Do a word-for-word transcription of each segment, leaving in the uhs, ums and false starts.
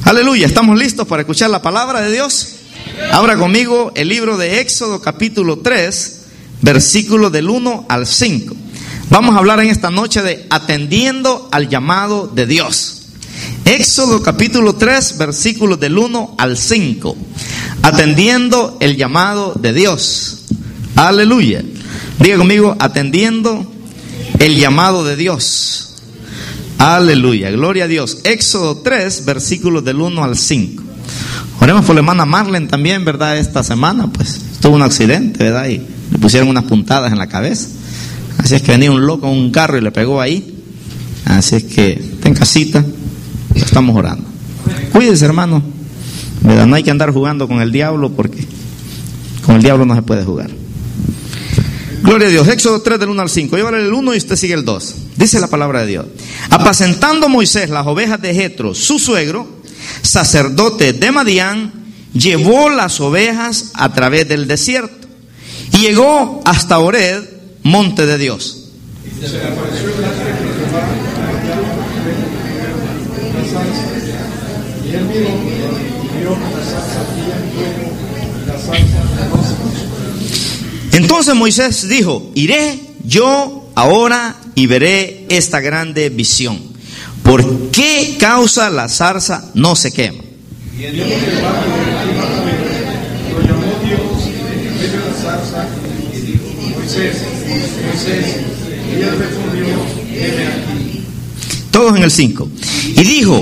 Aleluya, ¿estamos listos para escuchar la palabra de Dios? Abra conmigo el libro de Éxodo capítulo tres, versículos del uno al cinco. Vamos a hablar en esta noche de atendiendo al llamado de Dios. Éxodo capítulo tres, versículos del uno al cinco. Atendiendo el llamado de Dios. Aleluya. Diga conmigo, atendiendo el llamado de Dios. Aleluya, gloria a Dios. Éxodo tres, versículos del uno al cinco. Oremos por la hermana Marlene también, ¿verdad? Esta semana pues tuvo un accidente, ¿verdad? Y le pusieron unas puntadas en la cabeza. Así es que venía un loco en un carro y le pegó ahí. Así es que está en casita, estamos orando. Cuídense, hermano, ¿verdad? No hay que andar jugando con el diablo, porque con el diablo no se puede jugar. Gloria a Dios. Éxodo tres del uno al cinco. Yo voy a leer el uno y usted sigue el dos. Dice la palabra de Dios: apacentando Moisés las ovejas de Jetro, su suegro, sacerdote de Madián, llevó las ovejas a través del desierto y llegó hasta Horeb, monte de Dios. Entonces Moisés dijo: iré yo ahora y veré esta grande visión. ¿Por qué causa la zarza no se quema? Todos en el cinco. Y dijo: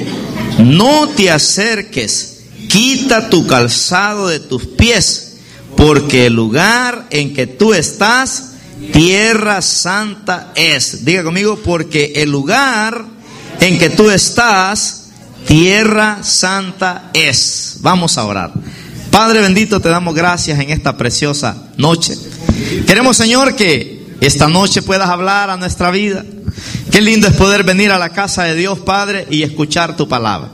no te acerques, quita tu calzado de tus pies, porque el lugar en que tú estás, tierra santa es. Diga conmigo: porque el lugar en que tú estás, tierra santa es. Vamos a orar. Padre bendito, te damos gracias en esta preciosa noche. Queremos, Señor, que esta noche puedas hablar a nuestra vida. Qué lindo es poder venir a la casa de Dios, Padre, y escuchar tu palabra.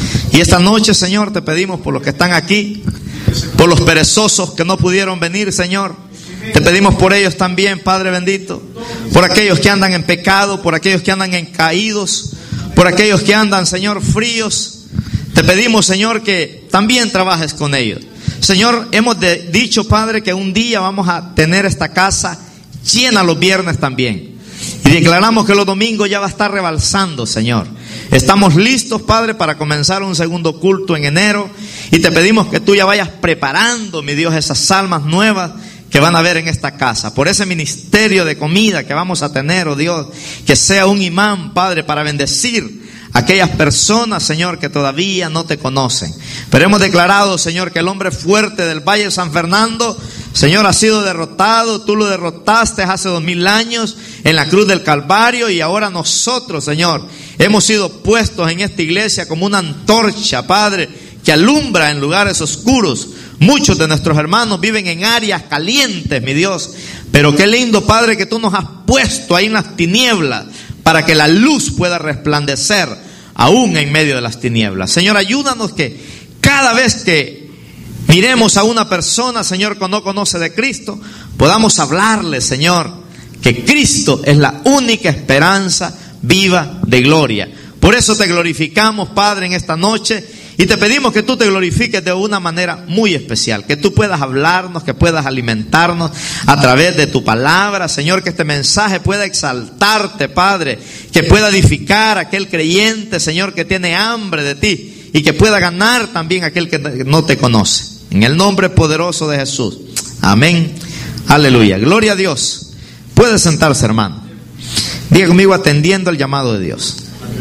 Y esta noche, Señor, te pedimos por los que están aquí, por los perezosos que no pudieron venir, Señor. Te pedimos por ellos también, Padre bendito, por aquellos que andan en pecado, por aquellos que andan en caídos, por aquellos que andan, Señor, fríos. Te pedimos, Señor, que también trabajes con ellos. Señor, hemos de, dicho, Padre, que un día vamos a tener esta casa llena los viernes también. Y declaramos que los domingos ya va a estar rebalsando, Señor. Estamos listos, Padre, para comenzar un segundo culto en enero. Y te pedimos que tú ya vayas preparando, mi Dios, esas almas nuevas que van a ver en esta casa. Por ese ministerio de comida que vamos a tener, oh Dios, que sea un imán, Padre, para bendecir a aquellas personas, Señor, que todavía no te conocen. Pero hemos declarado, Señor, que el hombre fuerte del Valle de San Fernando, Señor, ha sido derrotado. Tú lo derrotaste hace dos mil años en la cruz del Calvario, y ahora nosotros, Señor, hemos sido puestos en esta iglesia como una antorcha, Padre, que alumbra en lugares oscuros. Muchos de nuestros hermanos viven en áreas calientes, mi Dios. Pero qué lindo, Padre, que tú nos has puesto ahí en las tinieblas para que la luz pueda resplandecer aún en medio de las tinieblas. Señor, ayúdanos que cada vez que miremos a una persona, Señor, que no conoce de Cristo, podamos hablarle, Señor, que Cristo es la única esperanza viva de gloria. Por eso te glorificamos, Padre, en esta noche. Y te pedimos que tú te glorifiques de una manera muy especial, que tú puedas hablarnos, que puedas alimentarnos a través de tu palabra, Señor, que este mensaje pueda exaltarte, Padre, que pueda edificar a aquel creyente, Señor, que tiene hambre de ti, y que pueda ganar también a aquel que no te conoce. En el nombre poderoso de Jesús. Amén. Aleluya. Gloria a Dios. Puede sentarse, hermano. Diga conmigo: atendiendo el llamado de Dios.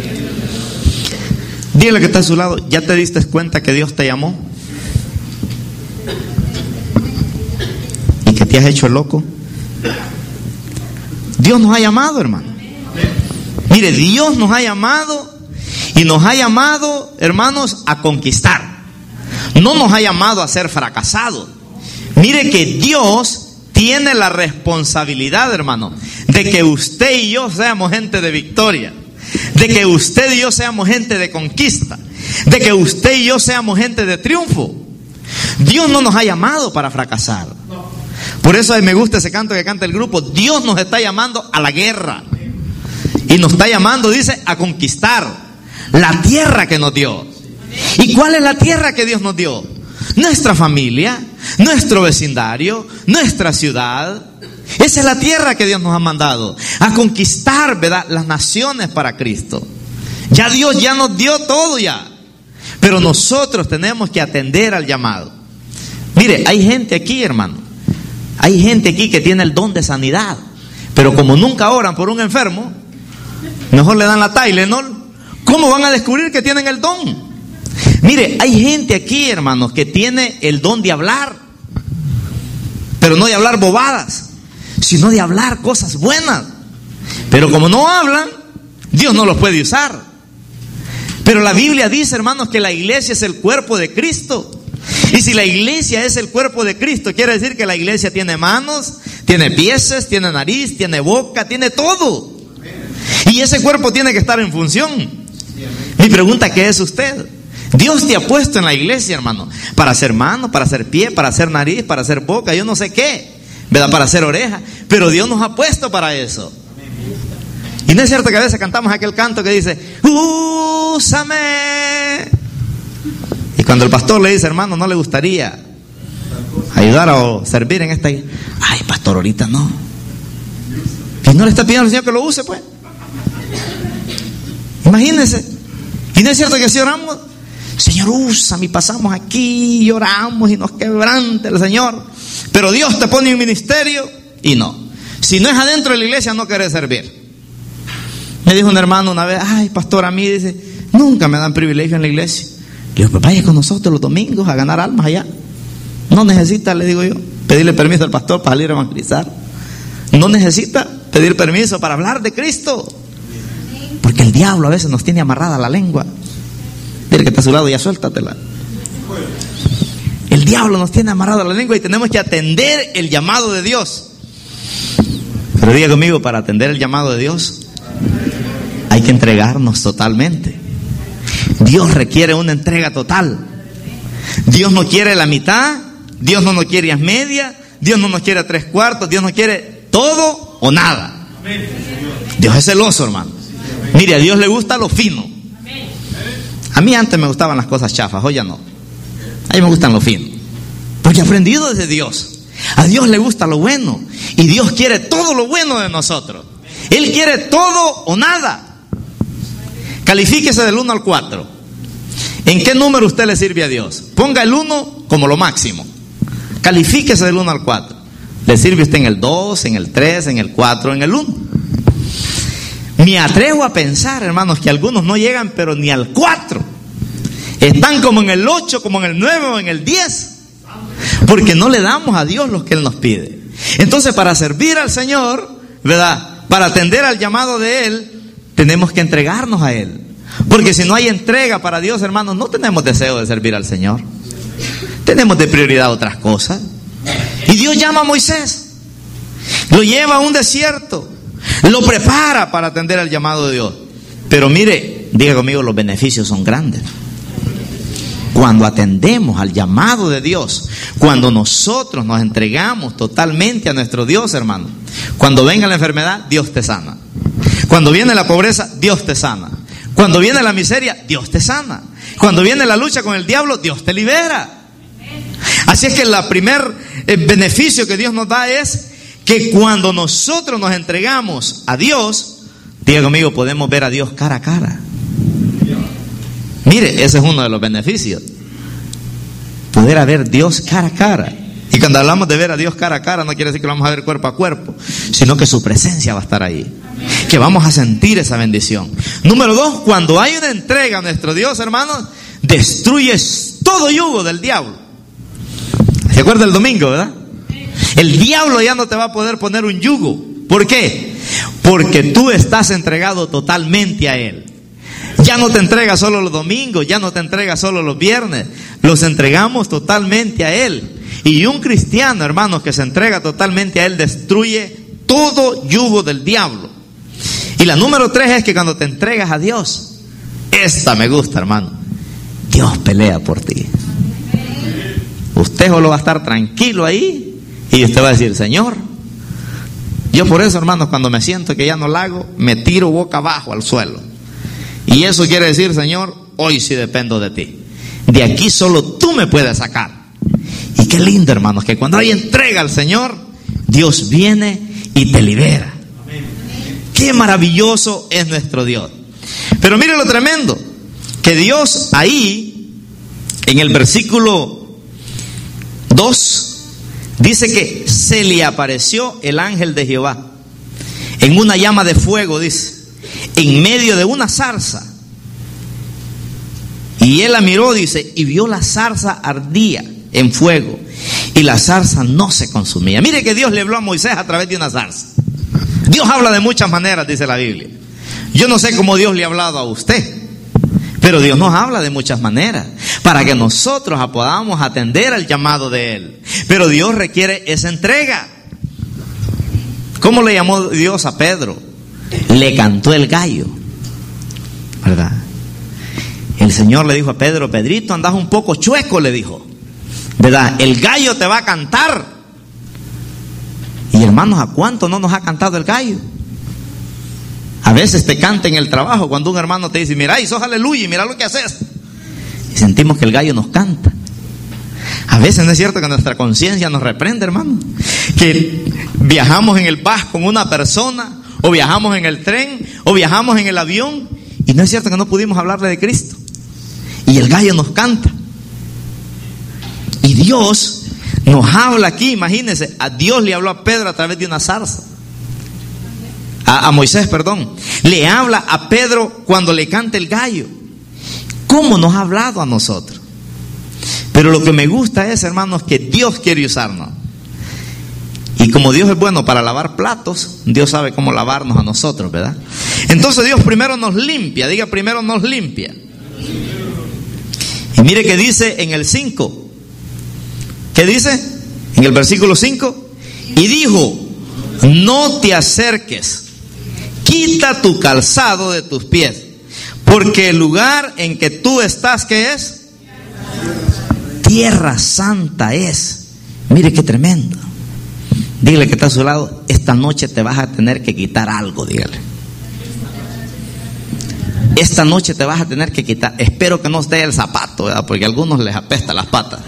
Dígale que está a su lado: ¿ya te diste cuenta que Dios te llamó? ¿Y que te has hecho loco? Dios nos ha llamado, hermano. Mire, Dios nos ha llamado, y nos ha llamado, hermanos, a conquistar. No nos ha llamado a ser fracasados. Mire que Dios tiene la responsabilidad, hermano, de que usted y yo seamos gente de victoria. De que usted y yo seamos gente de conquista. De que usted y yo seamos gente de triunfo. Dios no nos ha llamado para fracasar. Por eso me gusta ese canto que canta el grupo. Dios nos está llamando a la guerra. Y nos está llamando, dice, a conquistar la tierra que nos dio. ¿Y cuál es la tierra que Dios nos dio? Nuestra familia, nuestro vecindario, nuestra ciudad. Esa es la tierra que Dios nos ha mandado a conquistar, ¿verdad?, las naciones para Cristo. Ya Dios ya nos dio todo ya, pero nosotros tenemos que atender al llamado. Mire, hay gente aquí, hermano, hay gente aquí que tiene el don de sanidad, pero como nunca oran por un enfermo, mejor le dan la Tylenol. ¿Cómo van a descubrir que tienen el don? Mire, hay gente aquí, hermanos, que tiene el don de hablar, pero no de hablar bobadas, sino de hablar cosas buenas. Pero como no hablan, Dios no los puede usar. Pero la Biblia dice, hermanos, que la iglesia es el cuerpo de Cristo. Y si la iglesia es el cuerpo de Cristo, quiere decir que la iglesia tiene manos, tiene pies, tiene nariz, tiene boca, tiene todo. Y ese cuerpo tiene que estar en función. Mi pregunta, ¿qué es usted? Dios te ha puesto en la iglesia, hermano, para hacer mano, para hacer pie, para hacer nariz, para hacer boca, yo no sé qué, ¿verdad?, para hacer oreja. Pero Dios nos ha puesto para eso. Y no es cierto que a veces cantamos aquel canto que dice, úsame. Y cuando el pastor le dice, hermano, ¿no le gustaría ayudar o servir en esta? Ay, pastor, ahorita no. Y no le está pidiendo al Señor que lo use, pues. Imagínense. Y no es cierto que si oramos, Señor, úsame, y pasamos aquí, y oramos y nos quebrante el Señor. Pero Dios te pone en ministerio y no. Si no es adentro de la iglesia, no querés servir. Me dijo un hermano una vez, ay, pastor, a mí, dice, nunca me dan privilegio en la iglesia. Le digo, pues vaya con nosotros los domingos a ganar almas allá. No necesita, le digo yo, pedirle permiso al pastor para salir a evangelizar. No necesita pedir permiso para hablar de Cristo. Porque el diablo a veces nos tiene amarrada la lengua. Dile que está a su lado, ya suéltatela. El diablo nos tiene amarrada la lengua y tenemos que atender el llamado de Dios. Pero diga conmigo, para atender el llamado de Dios hay que entregarnos totalmente. Dios requiere una entrega total. Dios no quiere la mitad, Dios no nos quiere a media, Dios no nos quiere a tres cuartos, Dios nos quiere todo o nada. Dios es celoso, hermano. Mire, a Dios le gusta lo fino. A mí antes me gustaban las cosas chafas, hoy ya no. A mí me gustan lo fino, porque he aprendido desde Dios. A Dios le gusta lo bueno y Dios quiere todo lo bueno de nosotros. Él quiere todo o nada. Califíquese del uno al cuatro. ¿En qué número usted le sirve a Dios? Ponga el uno como lo máximo. Califíquese del uno al cuatro. ¿Le sirve usted en el dos, en el tres, en el cuatro, en el uno? Me atrevo a pensar, hermanos, que algunos no llegan pero ni al cuatro. Están como en el ocho, como en el nueve o en el diez. Porque no le damos a Dios lo que Él nos pide. Entonces, para servir al Señor, ¿verdad?, para atender al llamado de Él, tenemos que entregarnos a Él. Porque si no hay entrega para Dios, hermanos, no tenemos deseo de servir al Señor. Tenemos de prioridad otras cosas. Y Dios llama a Moisés, lo lleva a un desierto, lo prepara para atender al llamado de Dios. Pero mire, diga conmigo, los beneficios son grandes. Cuando atendemos al llamado de Dios, cuando nosotros nos entregamos totalmente a nuestro Dios, hermano, cuando venga la enfermedad, Dios te sana. Cuando viene la pobreza, Dios te sana. Cuando viene la miseria, Dios te sana. Cuando viene la lucha con el diablo, Dios te libera. Así es que el primer beneficio que Dios nos da es que cuando nosotros nos entregamos a Dios, diga conmigo, podemos ver a Dios cara a cara. Mire, ese es uno de los beneficios. Poder ver a Dios cara a cara. Y cuando hablamos de ver a Dios cara a cara, no quiere decir que lo vamos a ver cuerpo a cuerpo, sino que su presencia va a estar ahí. Que vamos a sentir esa bendición. Número dos, cuando hay una entrega a nuestro Dios, hermanos, destruyes todo yugo del diablo. ¿Se acuerda el domingo, verdad? El diablo ya no te va a poder poner un yugo. ¿Por qué? Porque tú estás entregado totalmente a Él. Ya no te entrega solo los domingos, ya no te entrega solo los viernes, los entregamos totalmente a Él. Y un cristiano, hermanos, que se entrega totalmente a Él, destruye todo yugo del diablo. Y la número tres es que cuando te entregas a Dios, esta me gusta, hermano, Dios pelea por ti. Usted solo va a estar tranquilo ahí y usted va a decir, Señor, yo por eso, hermanos, cuando me siento que ya no la hago, me tiro boca abajo al suelo. Y eso quiere decir, Señor, hoy sí dependo de ti. De aquí solo tú me puedes sacar. Y qué lindo, hermanos, que cuando hay entrega al Señor, Dios viene y te libera. Qué maravilloso es nuestro Dios. Pero mire lo tremendo, que Dios ahí, en el versículo dos, dice que se le apareció el ángel de Jehová en una llama de fuego, dice, en medio de una zarza. Y él la miró, dice, y vio la zarza ardía en fuego, y la zarza no se consumía. Mire que Dios le habló a Moisés a través de una zarza. Dios habla de muchas maneras, dice la Biblia. Yo no sé cómo Dios le ha hablado a usted, pero Dios nos habla de muchas maneras para que nosotros podamos atender al llamado de Él. Pero Dios requiere esa entrega. ¿Cómo le llamó Dios a Pedro? Le cantó el gallo, ¿verdad? El Señor le dijo a Pedro: Pedrito, andas un poco chueco, le dijo, ¿verdad? El gallo te va a cantar. Y hermanos, ¿a cuánto no nos ha cantado el gallo? A veces te canta en el trabajo cuando un hermano te dice: mira, y sos aleluya, y mira lo que haces. Y sentimos que el gallo nos canta. A veces no es cierto que nuestra conciencia nos reprende, hermano. Que viajamos en el bus con una persona, o viajamos en el tren, o viajamos en el avión, y no es cierto que no pudimos hablarle de Cristo. Y el gallo nos canta. Y Dios nos habla aquí, imagínense, a Dios le habló a Pedro a través de una zarza. A, a Moisés, perdón. Le habla a Pedro cuando le canta el gallo. ¿Cómo nos ha hablado a nosotros? Pero lo que me gusta es, hermanos, que Dios quiere usarnos. Y como Dios es bueno para lavar platos, Dios sabe cómo lavarnos a nosotros, ¿verdad? Entonces Dios primero nos limpia, diga primero nos limpia. Y mire que dice en el cinco. ¿Qué dice? En el versículo cinco. Y dijo: no te acerques, quita tu calzado de tus pies, porque el lugar en que tú estás, ¿qué es? Tierra santa es. Mire qué tremendo. Dígale que está a su lado: esta noche te vas a tener que quitar algo, dígale. Esta noche te vas a tener que quitar. Espero que no esté el zapato, ¿verdad? Porque a algunos les apesta las patas.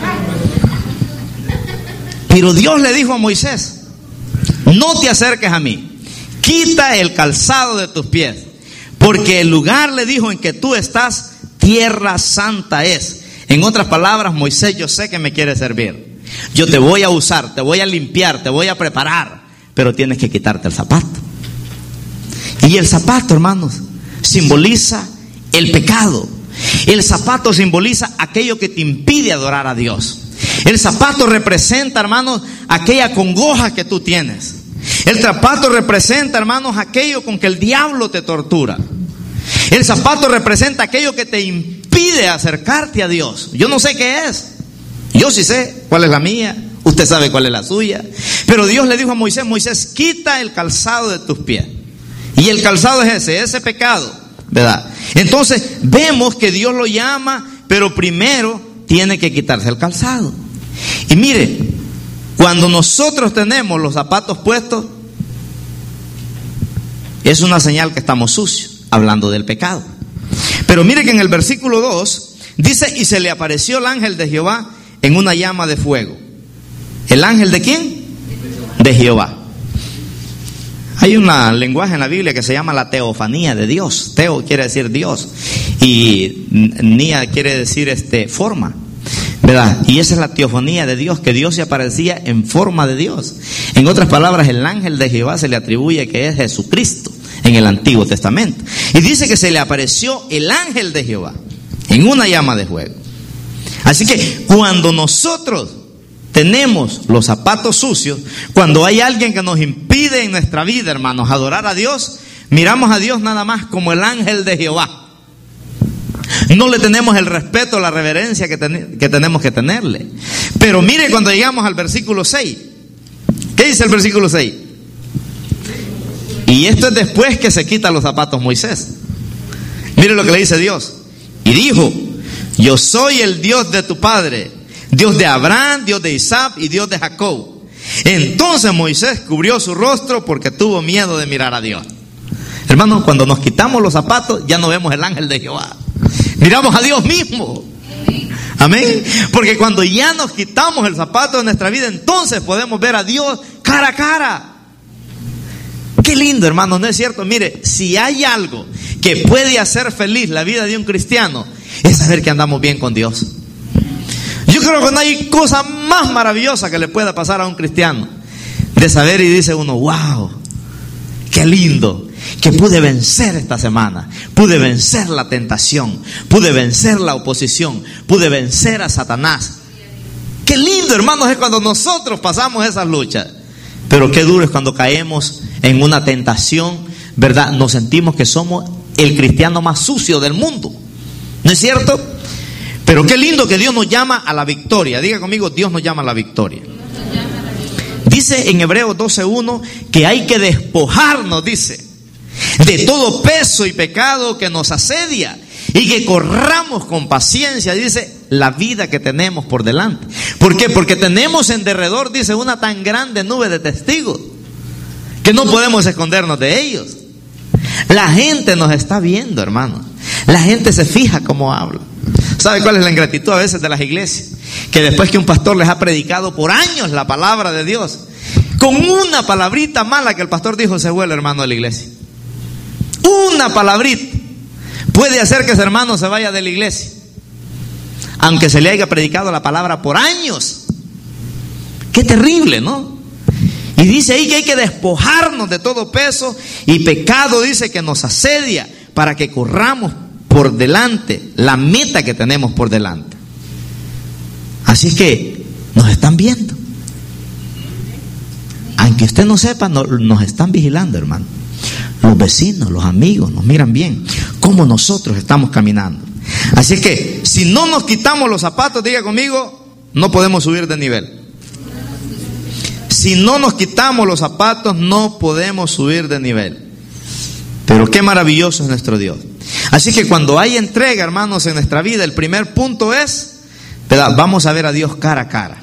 Pero Dios le dijo a Moisés: no te acerques a mí, quita el calzado de tus pies, porque el lugar, le dijo, en que tú estás, tierra santa es. En otras palabras: Moisés, yo sé que me quieres servir, yo te voy a usar, te voy a limpiar, te voy a preparar, pero tienes que quitarte el zapato. Y el zapato, hermanos, simboliza el pecado. El zapato simboliza aquello que te impide adorar a Dios. El zapato representa, hermanos, aquella congoja que tú tienes. El zapato representa, hermanos, aquello con que el diablo te tortura. El zapato representa aquello que te impide acercarte a Dios. Yo no sé qué es. Yo sí sé cuál es la mía. Usted sabe cuál es la suya. Pero Dios le dijo a Moisés: Moisés, quita el calzado de tus pies. Y el calzado es ese, ese pecado, ¿verdad? Entonces vemos que Dios lo llama, pero primero tiene que quitarse el calzado. Y mire, cuando nosotros tenemos los zapatos puestos, es una señal que estamos sucios, hablando del pecado. Pero mire que en el versículo dos dice: y se le apareció el ángel de Jehová en una llama de fuego. ¿El ángel de quién? De Jehová. Hay un lenguaje en la Biblia que se llama la teofanía de Dios. Teo quiere decir Dios, y nia quiere decir este, forma, ¿verdad? Y esa es la teofanía de Dios, que Dios se aparecía en forma de Dios. En otras palabras, el ángel de Jehová se le atribuye que es Jesucristo en el Antiguo Testamento. Y dice que se le apareció el ángel de Jehová en una llama de fuego. Así que cuando nosotros tenemos los zapatos sucios, cuando hay alguien que nos impide en nuestra vida, hermanos, adorar a Dios, miramos a Dios nada más como el ángel de Jehová. No le tenemos el respeto, la reverencia que, ten, que tenemos que tenerle. Pero mire cuando llegamos al versículo seis. ¿Qué dice el versículo seis? Y esto es después que se quitan los zapatos Moisés. Mire lo que le dice Dios. Y dijo: yo soy el Dios de tu padre, Dios de Abraham, Dios de Isaac y Dios de Jacob. Entonces Moisés cubrió su rostro porque tuvo miedo de mirar a Dios. Hermanos, cuando nos quitamos los zapatos, ya no vemos el ángel de Jehová. Miramos a Dios mismo. Amén. Porque cuando ya nos quitamos el zapato de nuestra vida, entonces podemos ver a Dios cara a cara. Qué lindo, hermano, ¿no es cierto? Mire, si hay algo que puede hacer feliz la vida de un cristiano, es saber que andamos bien con Dios. Yo creo que no hay cosa más maravillosa que le pueda pasar a un cristiano, de saber y dice uno, wow, qué lindo, que pude vencer esta semana, pude vencer la tentación, pude vencer la oposición, pude vencer a Satanás. Qué lindo, hermanos, es cuando nosotros pasamos esas luchas. Pero qué duro es cuando caemos en una tentación, ¿verdad? Nos sentimos que somos el cristiano más sucio del mundo, ¿no es cierto? Pero qué lindo que Dios nos llama a la victoria. Diga conmigo, Dios nos llama a la victoria. Dice en Hebreos doce uno que hay que despojarnos, dice, de todo peso y pecado que nos asedia, y que corramos con paciencia, dice, la vida que tenemos por delante. ¿Por qué? Porque tenemos en derredor, dice, una tan grande nube de testigos que no podemos escondernos de ellos. La gente nos está viendo, hermano. La gente se fija cómo habla. ¿Sabe cuál es la ingratitud a veces de las iglesias? Que después que un pastor les ha predicado por años la palabra de Dios, con una palabrita mala que el pastor dijo, se vuelve hermano de la iglesia. Una palabrita puede hacer que ese hermano se vaya de la iglesia, aunque se le haya predicado la palabra por años. Qué terrible, ¿no? Y dice ahí que hay que despojarnos de todo peso y pecado, dice, que nos asedia, para que corramos por delante la meta que tenemos por delante. Así es que nos están viendo. Aunque usted no sepa, no, nos están vigilando, hermano. Los vecinos, los amigos nos miran bien cómo nosotros estamos caminando. Así es que si no nos quitamos los zapatos, diga conmigo, no podemos subir de nivel. Si no nos quitamos los zapatos, no podemos subir de nivel. Pero qué maravilloso es nuestro Dios. Así que cuando hay entrega, hermanos, en nuestra vida, el primer punto es, ¿verdad? Vamos a ver a Dios cara a cara.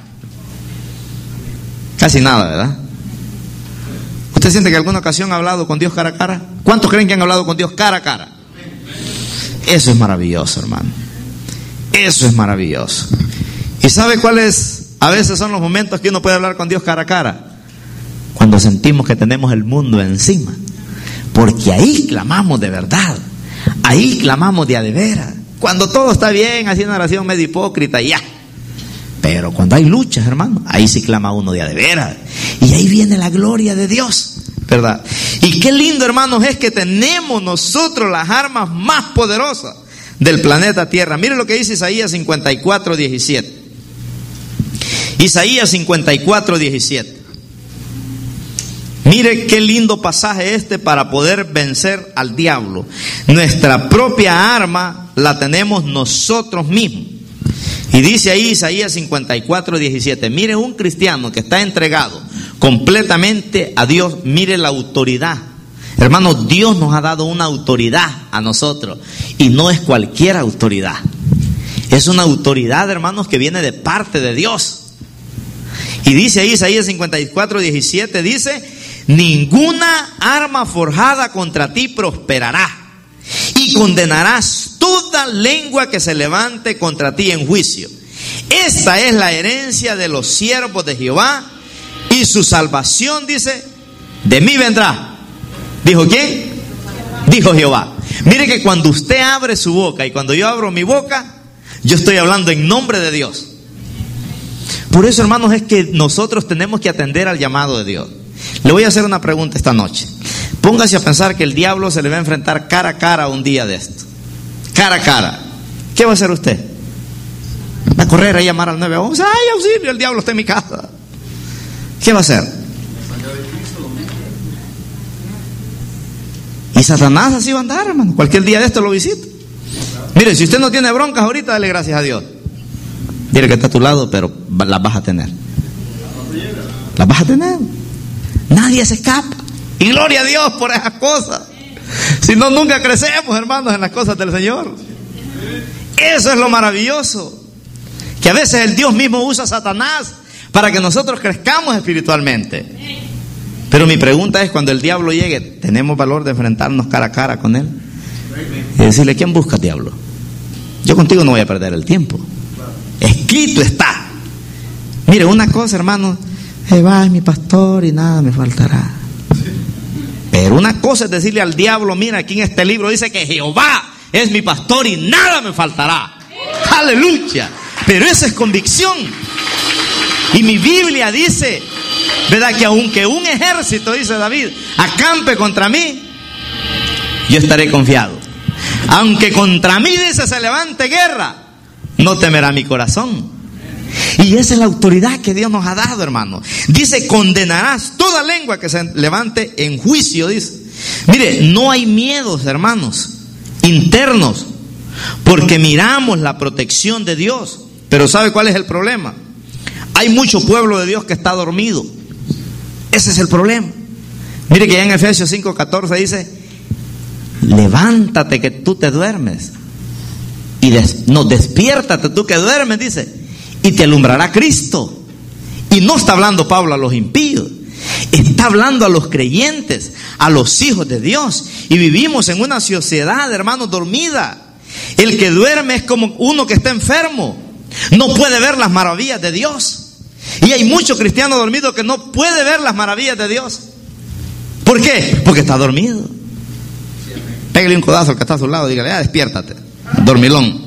Casi nada, ¿verdad? ¿Usted siente que alguna ocasión ha hablado con Dios cara a cara? ¿Cuántos creen que han hablado con Dios cara a cara? Eso es maravilloso, hermano. Eso es maravilloso. ¿Y sabe cuáles a veces son los momentos que uno puede hablar con Dios cara a cara? Cuando sentimos que tenemos el mundo encima. Porque ahí clamamos de verdad. Ahí clamamos de a de veras. Cuando todo está bien, haciendo una oración medio hipócrita, ya. Pero cuando hay luchas, hermano, ahí sí clama uno de a de veras. Y ahí viene la gloria de Dios, ¿verdad? Y qué lindo, hermanos, es que tenemos nosotros las armas más poderosas del planeta Tierra. Mire lo que dice Isaías cincuenta y cuatro, diecisiete. Isaías cincuenta y cuatro, diecisiete. Mire qué lindo pasaje este para poder vencer al diablo. Nuestra propia arma la tenemos nosotros mismos. Y dice ahí Isaías cincuenta y cuatro, diecisiete. Mire, un cristiano que está entregado completamente a Dios, mire la autoridad. Hermano, Dios nos ha dado una autoridad a nosotros. Y no es cualquier autoridad. Es una autoridad, hermanos, que viene de parte de Dios. Y dice ahí Isaías cincuenta y cuatro, diecisiete, dice: ninguna arma forjada contra ti prosperará, y condenarás toda lengua que se levante contra ti en juicio. Esta es la herencia de los siervos de Jehová, y su salvación, dice, de mí vendrá. ¿Dijo quién? Dijo Jehová. Mire que cuando usted abre su boca y cuando yo abro mi boca, yo estoy hablando en nombre de Dios. Por eso, hermanos, es que nosotros tenemos que atender al llamado de Dios. Le voy a hacer una pregunta esta noche. Póngase a pensar que el diablo se le va a enfrentar cara a cara un día de esto. Cara a cara. ¿Qué va a hacer usted? ¿Va a correr a llamar al nueve once? ¡Ay, auxilio! El diablo está en mi casa. ¿Qué va a hacer? Y Satanás así va a andar, hermano. Cualquier día de esto lo visita. Mire, si usted no tiene broncas ahorita, dale gracias a Dios. Dile que está a tu lado, pero las vas a tener. Las vas a tener. Nadie se escapa. Y gloria a Dios por esas cosas. Si no, nunca crecemos, hermanos, en las cosas del Señor. Eso es lo maravilloso. Que a veces el Dios mismo usa a Satanás para que nosotros crezcamos espiritualmente. Pero mi pregunta es, cuando el diablo llegue, ¿tenemos valor de enfrentarnos cara a cara con él? Y decirle: ¿quién busca, diablo? Yo contigo no voy a perder el tiempo. Escrito está. Mire, una cosa, hermano, Jehová es mi pastor y nada me faltará. Pero una cosa es decirle al diablo, mira, aquí en este libro dice que Jehová es mi pastor y nada me faltará. Aleluya. Pero esa es convicción. Y mi Biblia dice, ¿verdad?, que aunque un ejército, dice David, acampe contra mí, yo estaré confiado. Aunque contra mí, dice, se levante guerra, no temerá mi corazón. Y esa es la autoridad que Dios nos ha dado, hermano. Dice, condenarás toda lengua que se levante en juicio, dice. Mire, no hay miedos, hermanos, internos, porque miramos la protección de Dios. Pero ¿sabe cuál es el problema? Hay mucho pueblo de Dios que está dormido. Ese es el problema. Mire que ya en Efesios cinco catorce dice, levántate que tú te duermes. Y des, no, despiértate tú que duermes, dice, y te alumbrará Cristo. Y no está hablando Pablo a los impíos, está hablando a los creyentes, a los hijos de Dios. Y vivimos en una sociedad, hermanos, dormida. El que duerme es como uno que está enfermo, no puede ver las maravillas de Dios. Y hay muchos cristianos dormidos que no puede ver las maravillas de Dios. ¿Por qué? Porque está dormido. Pégale un codazo al que está a su lado y dígale, ah, despiértate, dormilón.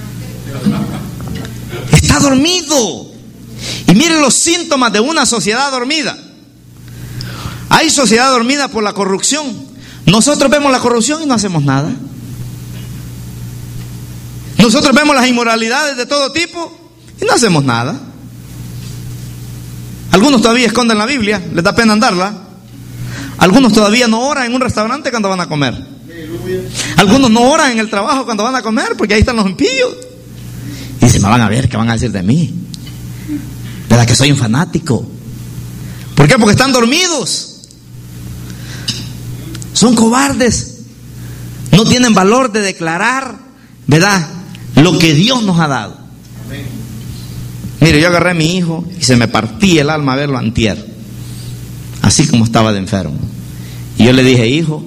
Está dormido. Y miren los síntomas de una sociedad dormida. Hay sociedad dormida por la corrupción. Nosotros vemos la corrupción y no hacemos nada. Nosotros vemos las inmoralidades de todo tipo y no hacemos nada. Algunos todavía esconden la Biblia, les da pena andarla. Algunos todavía no oran en un restaurante cuando van a comer. Algunos no oran en el trabajo cuando van a comer, porque ahí están los impíos. Y dicen, me van a ver, ¿qué van a decir de mí? ¿Verdad que soy un fanático? ¿Por qué? Porque están dormidos. Son cobardes. No tienen valor de declarar, ¿verdad?, lo que Dios nos ha dado. Mire, yo agarré a mi hijo y se me partía el alma verlo antier, así como estaba de enfermo. Y yo le dije, hijo,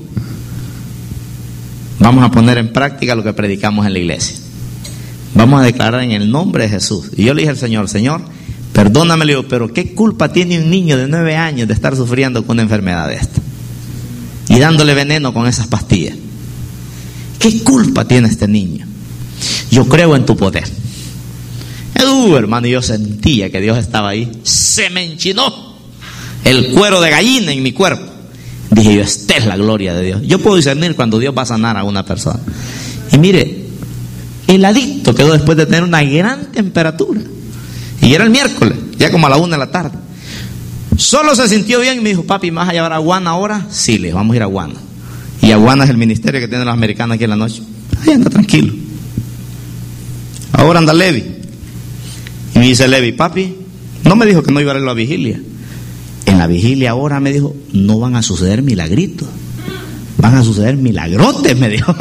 vamos a poner en práctica lo que predicamos en la iglesia. Vamos a declarar en el nombre de Jesús. Y yo le dije al Señor, Señor, perdóname, le digo, pero ¿qué culpa tiene un niño de nueve años de estar sufriendo con una enfermedad de esta? Y dándole veneno con esas pastillas. ¿Qué culpa tiene este niño? Yo creo en tu poder. Uh, hermano, yo sentía que Dios estaba ahí. Se me enchinó el cuero de gallina en mi cuerpo. Dije yo, esta es la gloria de Dios. Yo puedo discernir cuando Dios va a sanar a una persona. Y mire, el adicto quedó después de tener una gran temperatura. Y era el miércoles, ya como a la una de la tarde. Solo se sintió bien y me dijo, papi, ¿me vas a llevar a Guana ahora? Sí, le vamos a ir a Guana. Y a Guana es el ministerio que tienen los americanos aquí en la noche. Ahí anda tranquilo. Ahora anda Levi. Y me dice Levi, papi, no me dijo que no iba a ir a la vigilia. En la vigilia ahora me dijo, no van a suceder milagritos, van a suceder milagrotes, me dijo.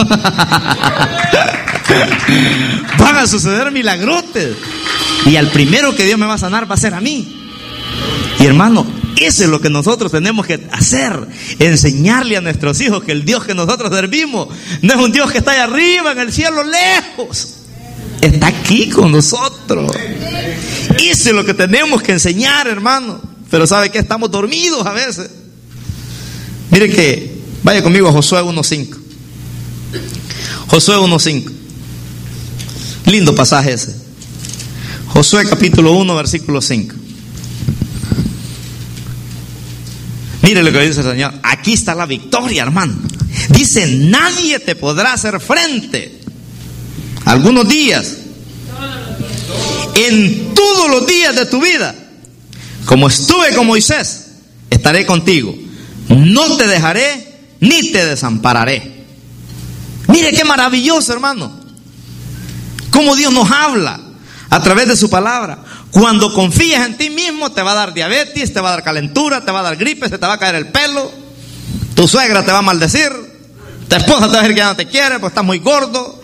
Van a suceder milagrotes. Y al primero que Dios me va a sanar va a ser a mí. Y hermano, eso es lo que nosotros tenemos que hacer, enseñarle a nuestros hijos que el Dios que nosotros servimos no es un Dios que está allá arriba en el cielo lejos, está aquí con nosotros. Eso es lo que tenemos que enseñar, hermano. Pero ¿sabe qué? Estamos dormidos a veces. Mire que, vaya conmigo a Josué uno cinco. Josué uno cinco. Lindo pasaje ese. Josué capítulo uno, versículo cinco. Mire lo que dice el Señor. Aquí está la victoria, hermano. Dice, nadie te podrá hacer frente algunos días, en todos los días de tu vida. Como estuve con Moisés, estaré contigo. No te dejaré ni te desampararé. Mire qué maravilloso, hermano. Cómo Dios nos habla a través de su palabra. Cuando confías en ti mismo, te va a dar diabetes, te va a dar calentura, te va a dar gripe, se te va a caer el pelo. Tu suegra te va a maldecir. Tu esposa te va a decir que ya no te quiere porque estás muy gordo.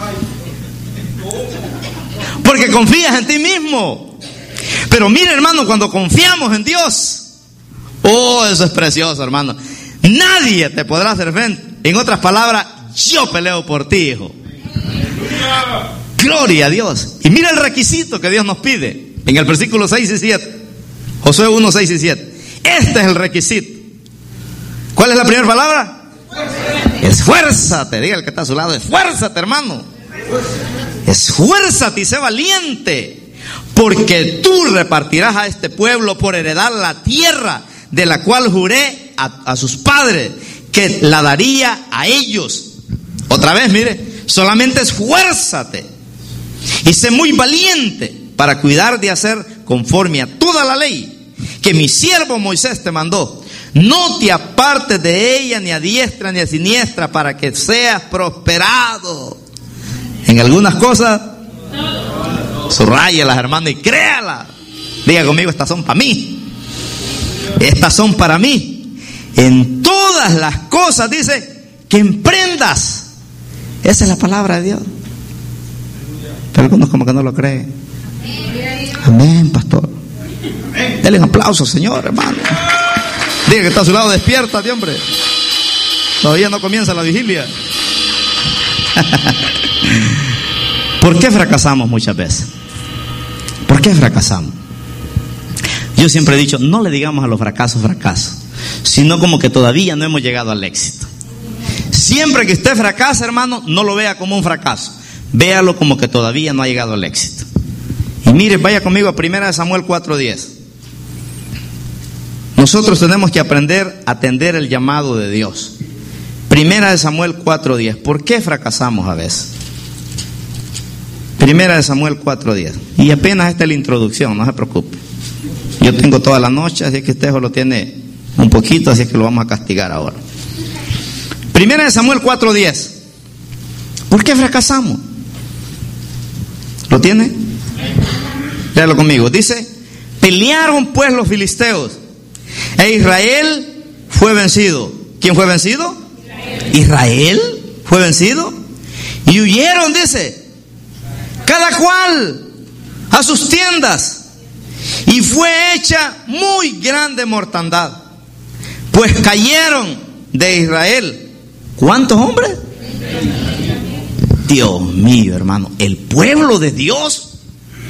Porque confías en ti mismo. Pero mire, hermano, cuando confiamos en Dios, oh, eso es precioso, hermano. Nadie te podrá hacer frente. En otras palabras, yo peleo por ti, hijo. Gloria a Dios. Y mira el requisito que Dios nos pide en el versículo seis y siete. Josué uno, seis y siete. Este es el requisito. ¿Cuál es la primera palabra? Esfuérzate. Esfuérzate. Diga el que está a su lado, esfuérzate, hermano. Esfuérzate y sé valiente, porque tú repartirás a este pueblo por heredar la tierra de la cual juré a, a sus padres que la daría a ellos. Otra vez, mire, solamente esfuérzate y sé muy valiente para cuidar de hacer conforme a toda la ley que mi siervo Moisés te mandó. No te apartes de ella ni a diestra ni a siniestra, para que seas prosperado en algunas cosas. Subrayalas, hermano, y créalas. Diga conmigo, estas son para mí. Estas son para mí. En todas las cosas dice que emprendas. Esa es la palabra de Dios. Pero algunos como que no lo creen. Amén, pastor. Denle un aplauso, Señor, hermano. Diga que está a su lado, despiértate, hombre. Todavía no comienza la vigilia. ¿Por qué fracasamos muchas veces? ¿Por qué fracasamos? Yo siempre he dicho, no le digamos a los fracasos fracasos, sino como que todavía no hemos llegado al éxito. Siempre que usted fracasa, hermano, no lo vea como un fracaso, véalo como que todavía no ha llegado al éxito. Y mire, vaya conmigo a primera de Samuel cuatro diez. Nosotros tenemos que aprender a atender el llamado de Dios. Primera de Samuel cuatro diez. ¿Por qué fracasamos a veces? Primera de Samuel cuatro diez. Y apenas esta es la introducción, no se preocupe. Yo tengo toda la noche, así que usted solo tiene un poquito, así que lo vamos a castigar ahora. Primera de Samuel cuatro diez. ¿Por qué fracasamos? ¿Lo tiene? Léalo conmigo. Dice, pelearon pues los filisteos e Israel fue vencido. ¿Quién fue vencido? Israel. Israel fue vencido. Y huyeron, dice, cada cual a sus tiendas. Y fue hecha muy grande mortandad, pues cayeron de Israel. ¿Cuántos hombres? Dios mío, hermano, el pueblo de Dios,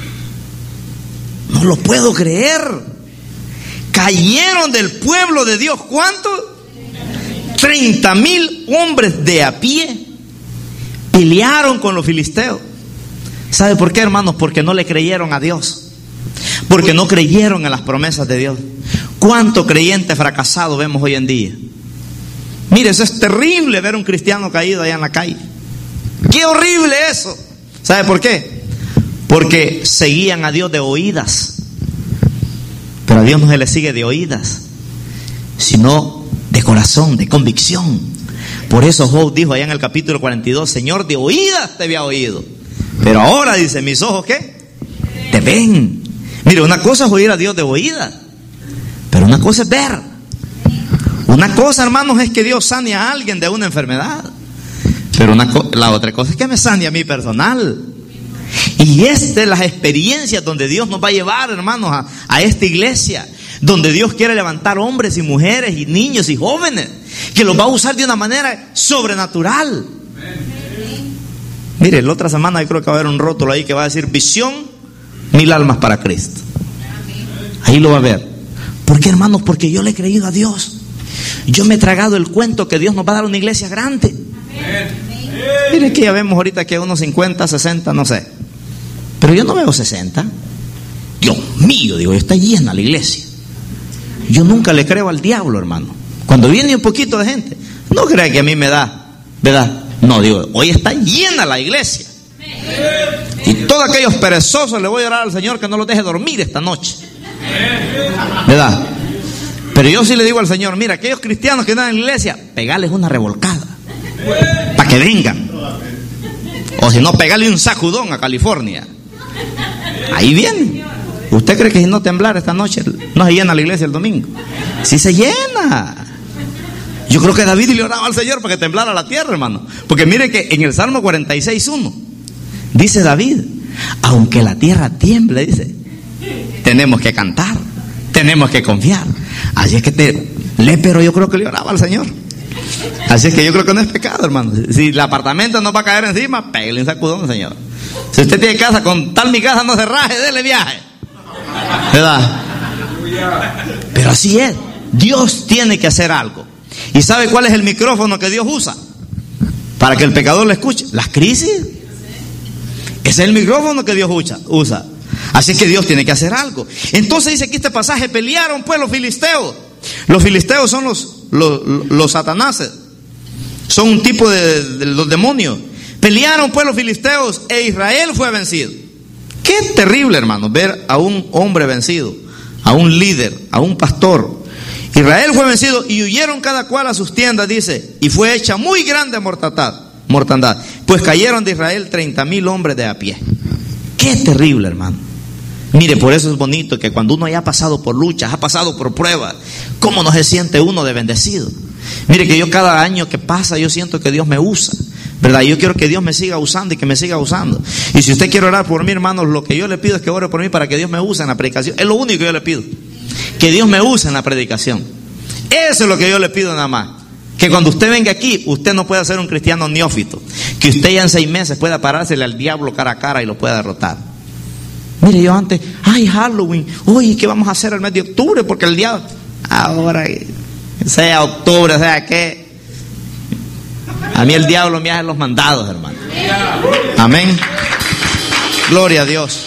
no lo puedo creer. Cayeron del pueblo de Dios, ¿cuántos? Treinta mil hombres de a pie pelearon con los filisteos. ¿Sabe por qué, hermanos? Porque no le creyeron a Dios, porque no creyeron en las promesas de Dios. ¿Cuánto creyente fracasado vemos hoy en día? Mire, eso es terrible, ver un cristiano caído allá en la calle. ¡Qué horrible eso! ¿Sabe por qué? Porque seguían a Dios de oídas. Pero a Dios no se le sigue de oídas, sino de corazón, de convicción. Por eso Job dijo allá en el capítulo cuarenta y dos, Señor, de oídas te había oído, pero ahora dice, mis ojos, ¿qué? Te ven. Mire, una cosa es oír a Dios de oídas, pero una cosa es ver. Una cosa, hermanos, es que Dios sane a alguien de una enfermedad, pero una co- la otra cosa es que me sane a mí personal. Y esta es las experiencias donde Dios nos va a llevar, hermanos, a, a esta iglesia, donde Dios quiere levantar hombres y mujeres y niños y jóvenes, que los va a usar de una manera sobrenatural. Mire, la otra semana yo creo que va a haber un rótulo ahí que va a decir visión, mil almas para Cristo. Ahí lo va a ver. ¿Por qué, hermanos? Porque yo le he creído a Dios. Yo me he tragado el cuento que Dios nos va a dar una iglesia grande. Mire que ya vemos ahorita que unos cincuenta, sesenta, no sé, pero yo no veo sesenta. Dios mío, digo, está llena la iglesia. Yo nunca le creo al diablo, hermano. Cuando viene un poquito de gente, no crea que a mí me da, ¿verdad? No, digo, hoy está llena la iglesia. Y todos aquellos perezosos le voy a orar al Señor que no los deje dormir esta noche, ¿verdad? Pero yo sí le digo al Señor, mira, aquellos cristianos que están en la iglesia, pegarles una revolcada para que vengan. O si no, pegarle un sacudón a California. Ahí viene. ¿Usted cree que si no temblar esta noche no se llena la iglesia el domingo? Sí se llena. Yo creo que David le oraba al Señor para que temblara la tierra, hermano. Porque mire que en el Salmo cuarenta y seis, uno dice David, aunque la tierra tiemble, dice, tenemos que cantar, tenemos que confiar. Así es que te lee, pero yo creo que le oraba al Señor. Así es que yo creo que no es pecado, hermano. Si el apartamento no va a caer encima, pégale un sacudón, Señor. Si usted tiene casa, con tal mi casa no se raje, dele viaje, ¿verdad? Pero así es. Dios tiene que hacer algo. ¿Y sabe cuál es el micrófono que Dios usa para que el pecador le escuche? Las crisis. Ese es el micrófono que Dios usa, usa. Así que Dios tiene que hacer algo. Entonces dice aquí este pasaje: pelearon pues los filisteos. Los filisteos son los, los, los satanases. Son un tipo de, de los demonios. Pelearon pues los filisteos e Israel fue vencido. Qué terrible, hermano, ver a un hombre vencido, a un líder, a un pastor. Israel fue vencido y huyeron cada cual a sus tiendas, dice, y fue hecha muy grande mortandad, mortandad, pues cayeron de Israel treinta mil hombres de a pie. Qué terrible, hermano. Mire, por eso es bonito que cuando uno haya pasado por luchas, ha pasado por pruebas, ¿cómo no se siente uno de bendecido? Mire que yo cada año que pasa, yo siento que Dios me usa, ¿verdad? Yo quiero que Dios me siga usando y que me siga usando. Y si usted quiere orar por mí, hermanos, lo que yo le pido es que ore por mí para que Dios me use en la predicación. Es lo único que yo le pido, que Dios me use en la predicación. Eso es lo que yo le pido nada más. Que cuando usted venga aquí, usted no pueda ser un cristiano neófito, que usted ya en seis meses pueda parársele al diablo cara a cara y lo pueda derrotar. Mire, yo antes, ay, Halloween, oye, ¿qué vamos a hacer el mes de octubre? Porque el diablo, ahora, sea octubre, sea qué, a mí el diablo me hace los mandados, hermano. Amén. Gloria a Dios.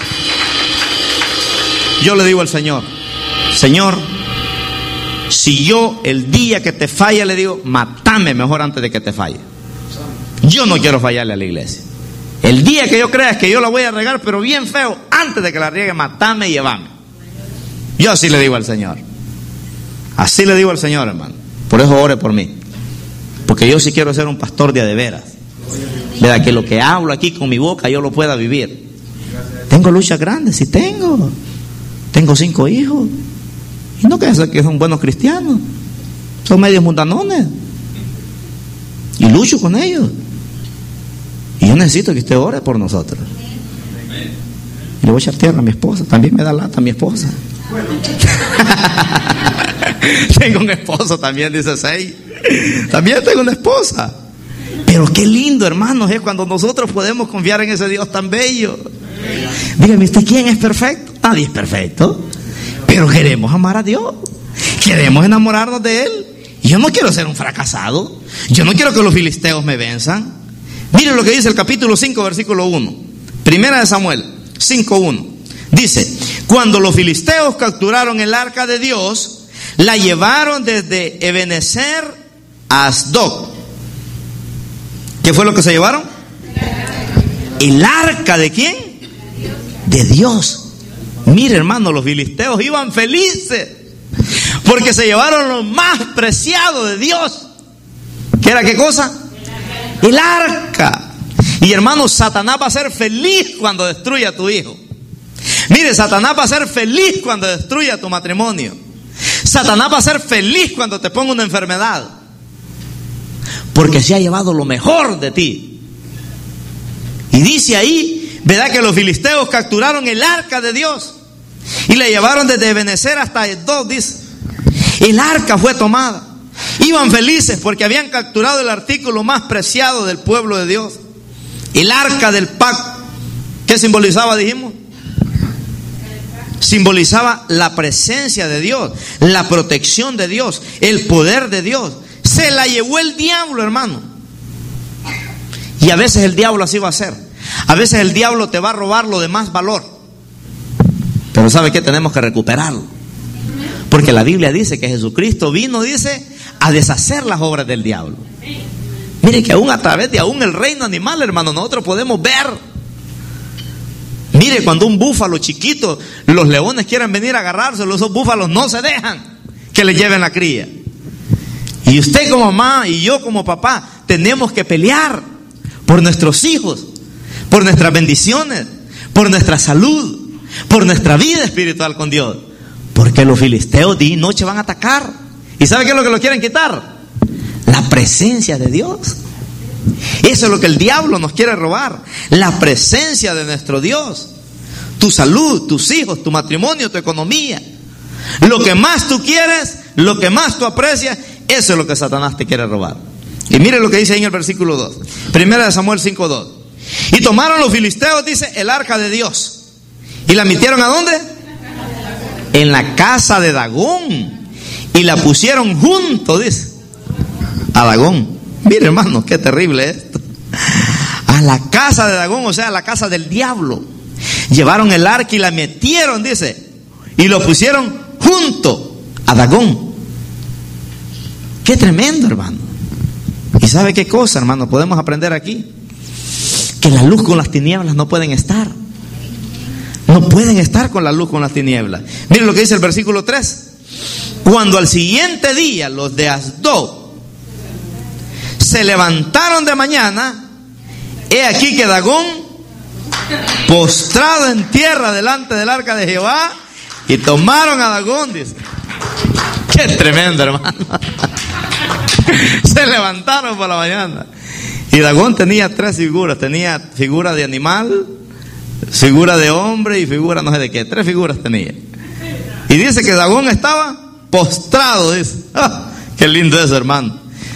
Yo le digo al Señor: Señor, si yo el día que te falle le digo, matame mejor antes de que te falle. Yo no quiero fallarle a la iglesia. El día que yo crea que yo la voy a regar, pero bien feo, antes de que la riegue, matame y llévame. Yo así le digo al Señor. Así le digo al Señor, hermano. Por eso ore por mí. Porque yo sí quiero ser un pastor de a de veras. ¿Verdad? Que lo que hablo aquí con mi boca yo lo pueda vivir. Tengo luchas grandes, sí tengo. Tengo cinco hijos. Y no que son buenos cristianos. Son medios mundanones. Y lucho con ellos. Y yo necesito que usted ore por nosotros. Y le voy a echar tierra a mi esposa. También me da lata a mi esposa. Tengo un esposo también, dice seis. También tengo una esposa. Pero qué lindo, hermanos, es cuando nosotros podemos confiar en ese Dios tan bello. Dígame usted, ¿quién es perfecto? Nadie es perfecto. Pero queremos amar a Dios. Queremos enamorarnos de Él. Y yo no quiero ser un fracasado. Yo no quiero que los filisteos me venzan. Miren lo que dice el capítulo cinco, versículo uno. Primera de Samuel cinco uno. Dice: cuando los filisteos capturaron el arca de Dios, la llevaron desde Ebenezer a Asdod. ¿Qué fue lo que se llevaron? ¿El arca de quién? De Dios. Mire, hermano, los filisteos iban felices porque se llevaron lo más preciado de Dios. ¿Qué era qué cosa? El arca. Y hermano, Satanás va a ser feliz cuando destruya a tu hijo. Mire, Satanás va a ser feliz cuando destruya tu matrimonio. Satanás va a ser feliz cuando te ponga una enfermedad, porque se ha llevado lo mejor de ti. Y dice ahí, ¿verdad?, que los filisteos capturaron el arca de Dios y la llevaron desde Ebenezer hasta Asdod, dice. El arca fue tomada. Iban felices porque habían capturado el artículo más preciado del pueblo de Dios. El arca del pacto. ¿Qué simbolizaba, dijimos? Simbolizaba la presencia de Dios, la protección de Dios, el poder de Dios. Se la llevó el diablo, hermano. Y a veces el diablo así va a ser. A veces el diablo te va a robar lo de más valor. Pero ¿sabe qué? Tenemos que recuperarlo. Porque la Biblia dice que Jesucristo vino, dice, a deshacer las obras del diablo. Mire que aún a través de aún el reino animal, hermano, nosotros podemos ver. Mire, cuando un búfalo chiquito, los leones quieren venir a agarrárselo, esos búfalos no se dejan que le lleven la cría. Y usted como mamá y yo como papá tenemos que pelear por nuestros hijos, por nuestras bendiciones, por nuestra salud, por nuestra vida espiritual con Dios. Porque los filisteos día y noche van a atacar. ¿Y sabe qué es lo que lo quieren quitar? La presencia de Dios. Eso es lo que el diablo nos quiere robar. La presencia de nuestro Dios. Tu salud, tus hijos, tu matrimonio, tu economía. Lo que más tú quieres, lo que más tú aprecias, eso es lo que Satanás te quiere robar. Y mire lo que dice ahí en el versículo dos. Primera de Samuel cinco dos. Y tomaron los filisteos, dice, el arca de Dios. ¿Y la metieron a dónde? En la casa de Dagón. Y la pusieron junto, dice, a Dagón. Mire, hermano, qué terrible esto. A la casa de Dagón, o sea, a la casa del diablo. Llevaron el arca y la metieron, dice, y lo pusieron junto a Dagón. Qué tremendo, hermano. ¿Y sabe qué cosa, hermano? Podemos aprender aquí que la luz con las tinieblas no pueden estar. No pueden estar con la luz con las tinieblas. Miren lo que dice el versículo tres. Cuando al siguiente día los de Asdod se levantaron de mañana, he aquí que Dagón, postrado en tierra delante del arca de Jehová, y tomaron a Dagón, dice. Qué tremendo, hermano. Se levantaron por la mañana. Y Dagón tenía tres figuras. Tenía figura de animal, figura de hombre y figura no sé de qué. Tres figuras tenía. Y dice que Dagón estaba postrado, dice. ¡Ah! Qué lindo eso, hermano.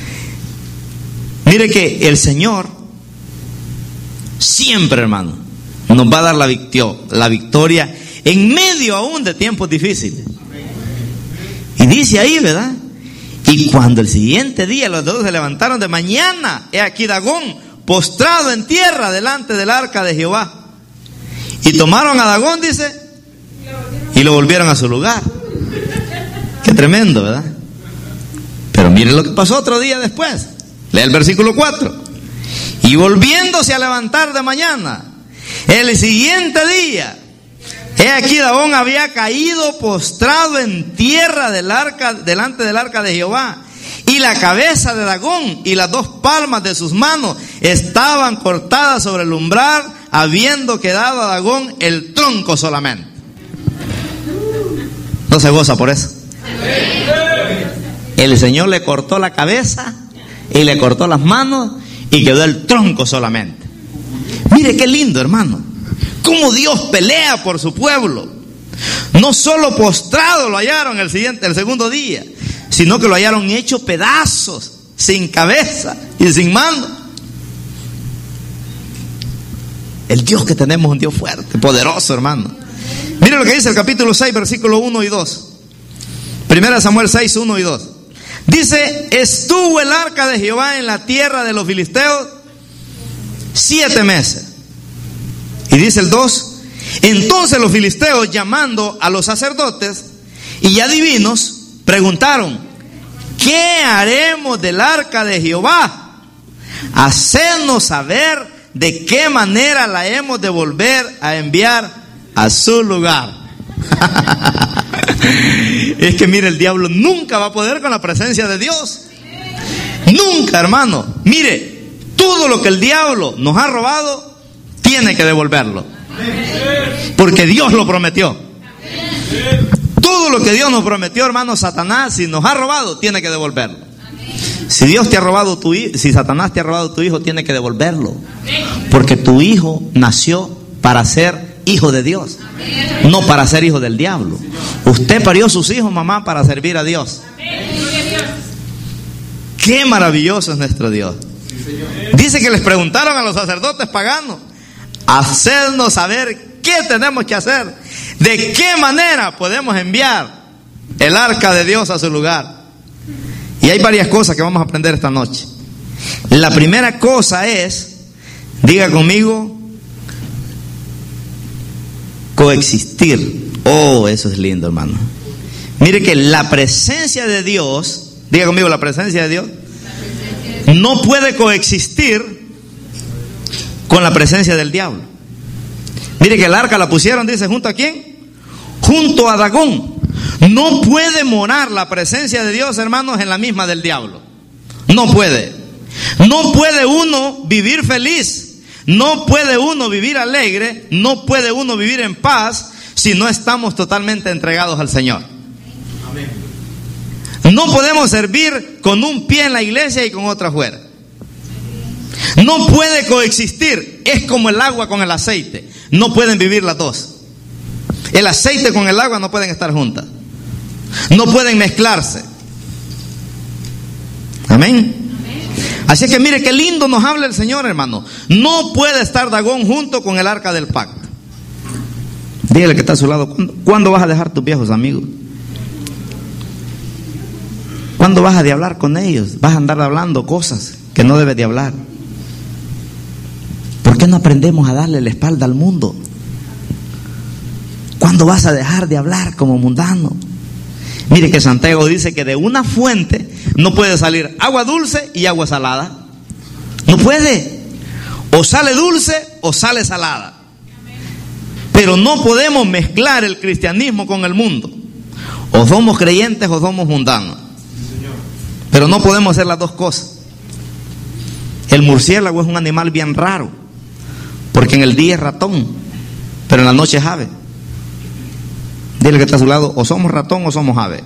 Mire que el Señor siempre, hermano, nos va a dar la victoria, la victoria en medio aún de tiempos difíciles. Y dice ahí, ¿verdad? Y cuando el siguiente día los dos se levantaron de mañana, he aquí Dagón postrado en tierra delante del arca de Jehová. Y tomaron a Dagón, dice, y lo volvieron a su lugar. Qué tremendo, ¿verdad? Pero miren lo que pasó otro día después. Lee el versículo cuatro. Y volviéndose a levantar de mañana, el siguiente día, he aquí Dagón había caído postrado en tierra del arca, delante del arca de Jehová. Y la cabeza de Dagón y las dos palmas de sus manos estaban cortadas sobre el umbral, habiendo quedado a Dagón el tronco solamente. ¿No se goza por eso? El Señor le cortó la cabeza y le cortó las manos y quedó el tronco solamente. Mire qué lindo, hermano. Cómo Dios pelea por su pueblo. No solo postrado lo hallaron el siguiente, el segundo día, sino que lo hallaron hecho pedazos, sin cabeza y sin mano. El Dios que tenemos es un Dios fuerte, poderoso, hermano. Mire lo que dice el capítulo seis, versículos uno y dos. Primera Samuel seis, uno y dos. Dice, estuvo el arca de Jehová en la tierra de los filisteos siete meses. Y dice el dos, entonces los filisteos, llamando a los sacerdotes y adivinos, preguntaron, ¿qué haremos del arca de Jehová? Hacednos saber de qué manera la hemos de volver a enviar a su lugar. Es que mire, el diablo nunca va a poder con la presencia de Dios. Nunca, hermano. Mire, todo lo que el diablo nos ha robado tiene que devolverlo, porque Dios lo prometió. Todo lo que Dios nos prometió, hermano, Satanás, si nos ha robado, tiene que devolverlo. Si Dios te ha robado tu hijo, si Satanás te ha robado tu hijo, tiene que devolverlo, porque tu hijo nació para ser hijo de Dios, no para ser hijo del diablo. Usted parió sus hijos, mamá, para servir a Dios. Qué maravilloso es nuestro Dios. Dice que les preguntaron a los sacerdotes paganos, hacernos saber qué tenemos que hacer, de qué manera podemos enviar el arca de Dios a su lugar. Y hay varias cosas que vamos a aprender esta noche. La primera cosa es, diga conmigo, coexistir. Oh, eso es lindo, hermano. Mire que la presencia de Dios, diga conmigo, la presencia de Dios no puede coexistir con la presencia del diablo. Mire que el arca la pusieron, dice, ¿junto a quién? Junto a Dagón. No puede morar la presencia de Dios, hermanos, en la misma del diablo. No puede. No puede uno vivir feliz. No puede uno vivir alegre. No puede uno vivir en paz si no estamos totalmente entregados al Señor. Amén. No podemos servir con un pie en la iglesia y con otro afuera. No puede coexistir. Es como el agua con el aceite. No pueden vivir las dos. El aceite con el agua no pueden estar juntas. No pueden mezclarse. Amén. Así que mire qué lindo nos habla el Señor, hermano. No puede estar Dagón junto con el arca del pacto. Dígale que está a su lado, ¿cuándo, ¿cuándo vas a dejar tus viejos amigos? ¿Cuándo vas a de hablar con ellos? Vas a andar hablando cosas que no debes de hablar. ¿Por qué no aprendemos a darle la espalda al mundo? ¿Cuándo vas a dejar de hablar como mundano? Mire que Santiago dice que de una fuente no puede salir agua dulce y agua salada. No puede. O sale dulce o sale salada. Pero no podemos mezclar el cristianismo con el mundo. O somos creyentes o somos mundanos. Pero no podemos hacer las dos cosas. El murciélago es un animal bien raro, porque en el día es ratón, pero en la noche es ave. Dile que está a su lado, o somos ratón o somos ave.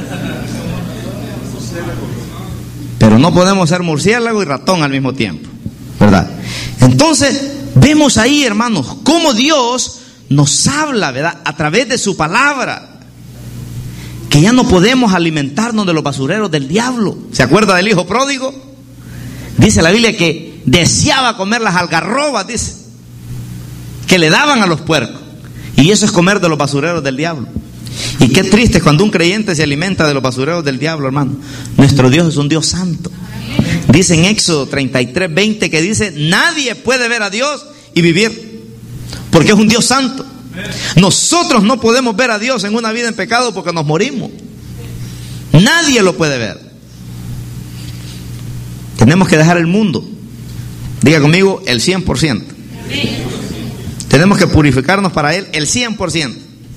Pero no podemos ser murciélago y ratón al mismo tiempo, ¿verdad? Entonces, vemos ahí, hermanos, cómo Dios nos habla, ¿verdad? A través de su palabra. Que ya no podemos alimentarnos de los basureros del diablo. ¿Se acuerda del hijo pródigo? Dice la Biblia que deseaba comer las algarrobas, dice, que le daban a los puercos. Y eso es comer de los basureros del diablo. Y qué triste cuando un creyente se alimenta de los basureros del diablo, hermano. Nuestro Dios es un Dios santo. Dice en Éxodo treinta y tres, veinte que dice, nadie puede ver a Dios y vivir, porque es un Dios santo. Nosotros no podemos ver a Dios en una vida en pecado porque nos morimos. Nadie lo puede ver. Tenemos que dejar el mundo. Diga conmigo, el cien por ciento. Tenemos que purificarnos para Él el cien por ciento.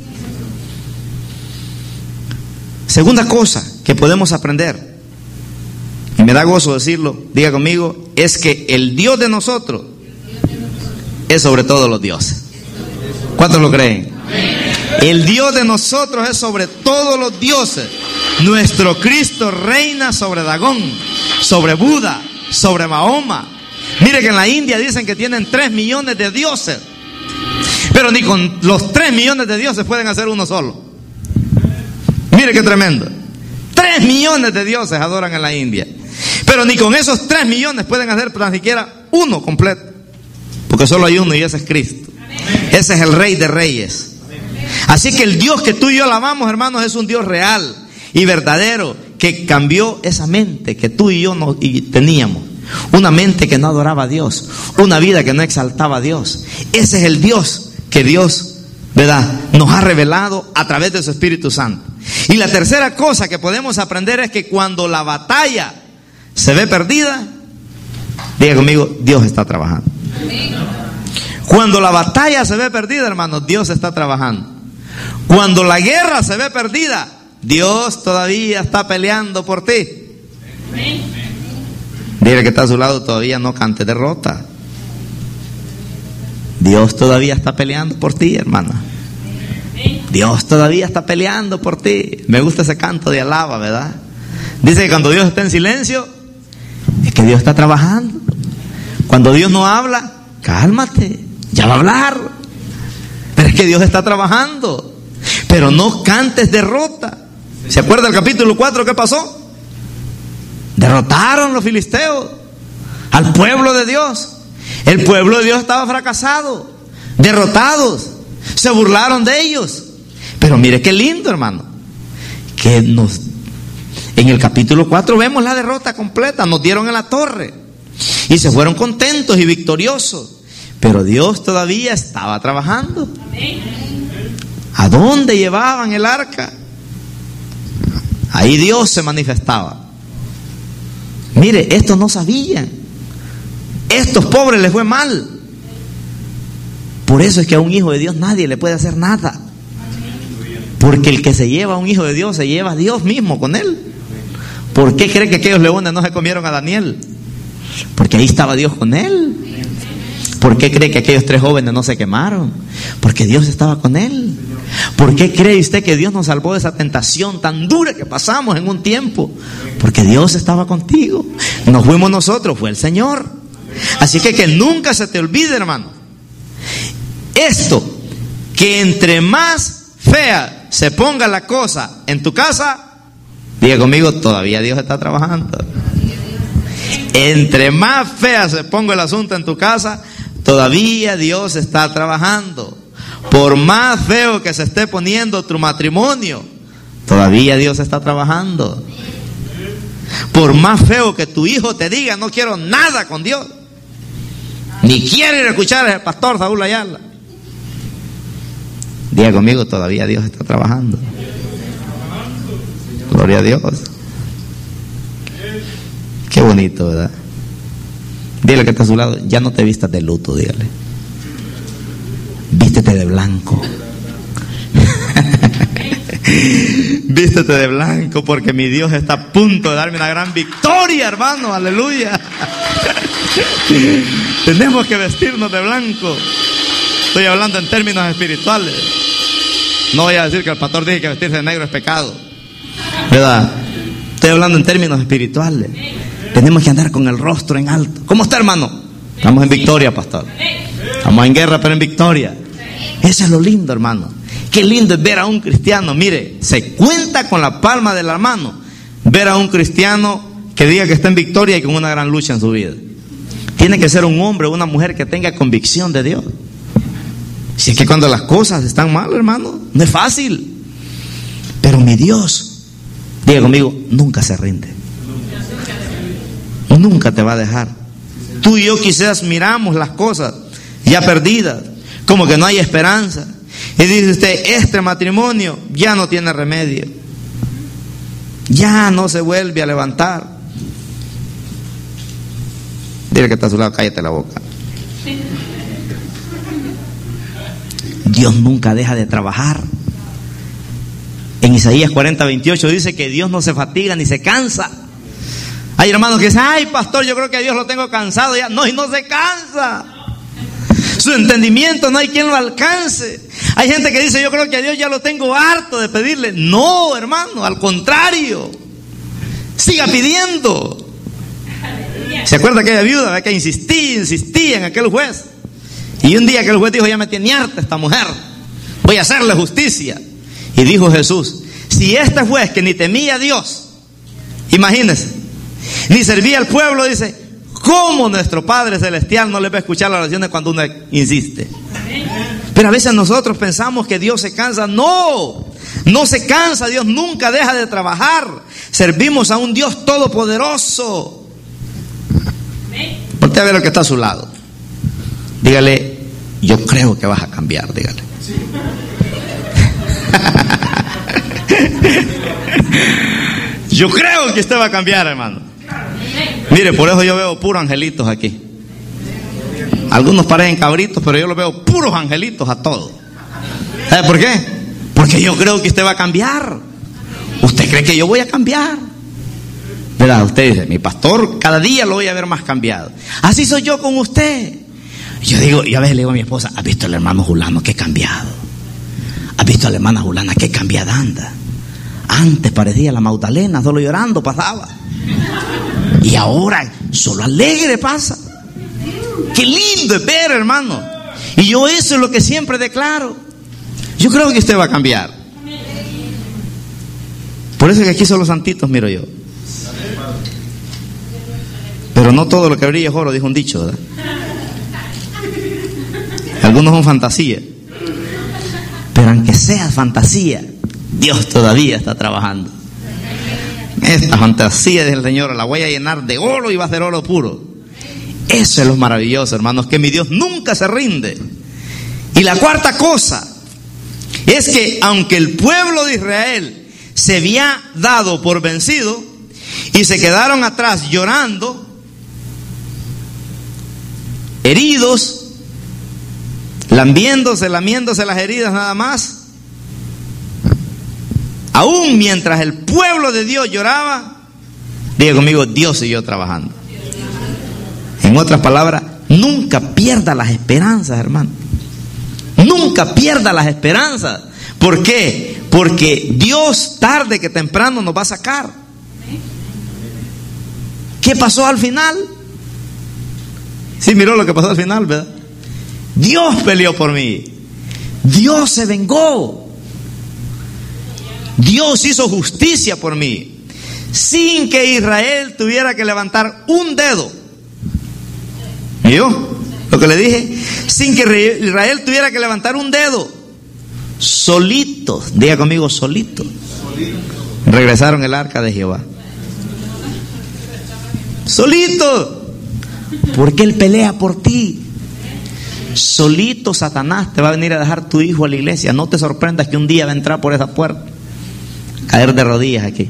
Segunda cosa que podemos aprender, y me da gozo decirlo, diga conmigo, es que el Dios de nosotros es sobre todos los dioses. ¿Cuántos lo creen? El Dios de nosotros es sobre todos los dioses. Nuestro Cristo reina sobre Dagón, sobre Buda, sobre Mahoma. Mire que en la India dicen que tienen tres millones de dioses, pero ni con los tres millones de dioses pueden hacer uno solo. Mire qué tremendo. Tres millones de dioses adoran en la India, pero ni con esos tres millones pueden hacer tan siquiera uno completo, porque solo hay uno y ese es Cristo. Ese es el Rey de Reyes. Así que el Dios que tú y yo alabamos, hermanos, es un Dios real y verdadero, que cambió esa mente que tú y yo no, y teníamos. Una mente que no adoraba a Dios, una vida que no exaltaba a Dios. Ese es el Dios que Dios, ¿verdad?, nos ha revelado a través de su Espíritu Santo. Y la tercera cosa que podemos aprender es que cuando la batalla se ve perdida, diga conmigo, Dios está trabajando. Cuando la batalla se ve perdida, hermanos, Dios está trabajando. Cuando la guerra se ve perdida, Dios todavía está peleando por ti. Dile que está a su lado, todavía no cante derrota. Dios todavía está peleando por ti, hermana. Dios todavía está peleando por ti. Me gusta ese canto de alaba, ¿verdad? Dice que cuando Dios está en silencio, es que Dios está trabajando. Cuando Dios no habla, cálmate, ya va a hablar. Pero es que Dios está trabajando. Pero no cantes derrota. ¿Se acuerda el capítulo cuatro qué pasó? Derrotaron los filisteos al pueblo de Dios. El pueblo de Dios estaba fracasado, derrotados, se burlaron de ellos. Pero mire qué lindo, hermano, que nos, en el capítulo cuatro vemos la derrota completa. Nos dieron en la torre y se fueron contentos y victoriosos, pero Dios todavía estaba trabajando. ¿A dónde llevaban el arca? Ahí Dios se manifestaba. Mire, estos no sabían. Estos pobres les fue mal. Por eso es que a un hijo de Dios nadie le puede hacer nada. Porque el que se lleva a un hijo de Dios se lleva a Dios mismo con él. ¿Por qué cree que aquellos leones no se comieron a Daniel? Porque ahí estaba Dios con él. ¿Por qué cree que aquellos tres jóvenes no se quemaron? Porque Dios estaba con él. ¿Por qué cree usted que Dios nos salvó de esa tentación tan dura que pasamos en un tiempo? Porque Dios estaba contigo. No fuimos nosotros, fue el Señor. Así que que nunca se te olvide, hermano, esto, que entre más fea se ponga la cosa en tu casa, diga conmigo, todavía Dios está trabajando. Entre más fea se ponga el asunto en tu casa, todavía Dios está trabajando. Por más feo que se esté poniendo tu matrimonio, todavía Dios está trabajando. Por más feo que tu hijo te diga, no quiero nada con Dios, ni quiero ir a escuchar al pastor Saúl Ayala, diga conmigo, todavía Dios está trabajando. Gloria a Dios. Qué bonito, ¿verdad? Dile que está a su lado, ya no te vistas de luto, dígale. Vístete de blanco. Vístete de blanco, porque mi Dios está a punto de darme una gran victoria, hermano. Aleluya. Tenemos que vestirnos de blanco. Estoy hablando en términos espirituales. No voy a decir que el pastor dice que vestirse de negro es pecado, ¿verdad? Estoy hablando en términos espirituales. Tenemos que andar con el rostro en alto. ¿Cómo está, hermano? Estamos en victoria, pastor. Estamos en guerra, pero en victoria. Eso es lo lindo, hermano. Qué lindo es ver a un cristiano. Mire, se cuenta con la palma de la mano ver a un cristiano que diga que está en victoria y con una gran lucha en su vida. Tiene que ser un hombre o una mujer que tenga convicción de Dios. Si es que cuando las cosas están mal, hermano, no es fácil. Pero mi Dios, diga conmigo, nunca se rinde. Nunca te va a dejar. Tú y yo quizás miramos las cosas ya perdidas, como que no hay esperanza. Y dice usted, este matrimonio ya no tiene remedio, ya no se vuelve a levantar. Dile que está a su lado, cállate la boca. Dios nunca deja de trabajar. En Isaías cuarenta, veintiocho dice que Dios no se fatiga ni se cansa. Hay hermanos que dicen, ay pastor, yo creo que a Dios lo tengo cansado ya. No, y no se cansa. Su entendimiento no hay quien lo alcance. Hay gente que dice, yo creo que a Dios ya lo tengo harto de pedirle. No, hermano, al contrario, siga pidiendo. ¿Se acuerda aquella viuda que insistía, insistía en aquel juez? Y un día que el juez dijo, ya me tiene harta esta mujer, voy a hacerle justicia. Y dijo Jesús, si este juez que ni temía a Dios, imagínense, ni servía al pueblo, dice, ¿cómo nuestro Padre Celestial no le va a escuchar las oraciones cuando uno insiste? Pero a veces nosotros pensamos que Dios se cansa. No, no se cansa. Dios nunca deja de trabajar. Servimos a un Dios todopoderoso. Voltea a ver lo que está a su lado. Dígale, yo creo que vas a cambiar, dígale. Yo creo que usted va a cambiar, hermano. Mire, por eso yo veo puros angelitos aquí. Algunos parecen cabritos, pero yo los veo puros angelitos a todos. ¿Sabe por qué? Porque yo creo que usted va a cambiar. ¿Usted cree que yo voy a cambiar? ¿Verdad? Usted dice, mi pastor, cada día lo voy a ver más cambiado. Así soy yo con usted. Yo digo, yo a veces le digo a mi esposa, ¿has visto al hermano Julano qué cambiado? ¿Has visto a la hermana Julana qué cambiada anda? Antes parecía la Magdalena, solo llorando pasaba. Y ahora solo alegre pasa. Qué lindo es ver, hermano. Y yo eso es lo que siempre declaro. Yo creo que usted va a cambiar. Por eso es que aquí son los santitos, miro yo. Pero no todo lo que brilla es oro, dijo un dicho, ¿verdad? Algunos son fantasía. Pero aunque sea fantasía, Dios todavía está trabajando. Esta fantasía del Señor la voy a llenar de oro y va a ser oro puro. Eso es lo maravilloso, hermanos, que mi Dios nunca se rinde. Y la cuarta cosa es que aunque el pueblo de Israel se había dado por vencido y se quedaron atrás llorando, heridos, lambiéndose, lamiéndose las heridas nada más, aún mientras el pueblo de Dios lloraba, diga conmigo, Dios siguió trabajando. En otras palabras, nunca pierda las esperanzas, hermano. Nunca pierda las esperanzas. ¿Por qué? Porque Dios tarde que temprano nos va a sacar. ¿Qué pasó al final? Sí, miró lo que pasó al final, ¿verdad? Dios peleó por mí. Dios se vengó. Dios hizo justicia por mí. sin que Israel tuviera que levantar un dedo. ¿Y yo? Lo que le dije, sin que Israel tuviera que levantar un dedo. Solitos, diga conmigo, solitos. Regresaron el arca de Jehová. Solito, porque Él pelea por ti. Solito Satanás te va a venir a dejar tu hijo a la iglesia. No te sorprendas que un día va a entrar por esa puerta, caer de rodillas aquí.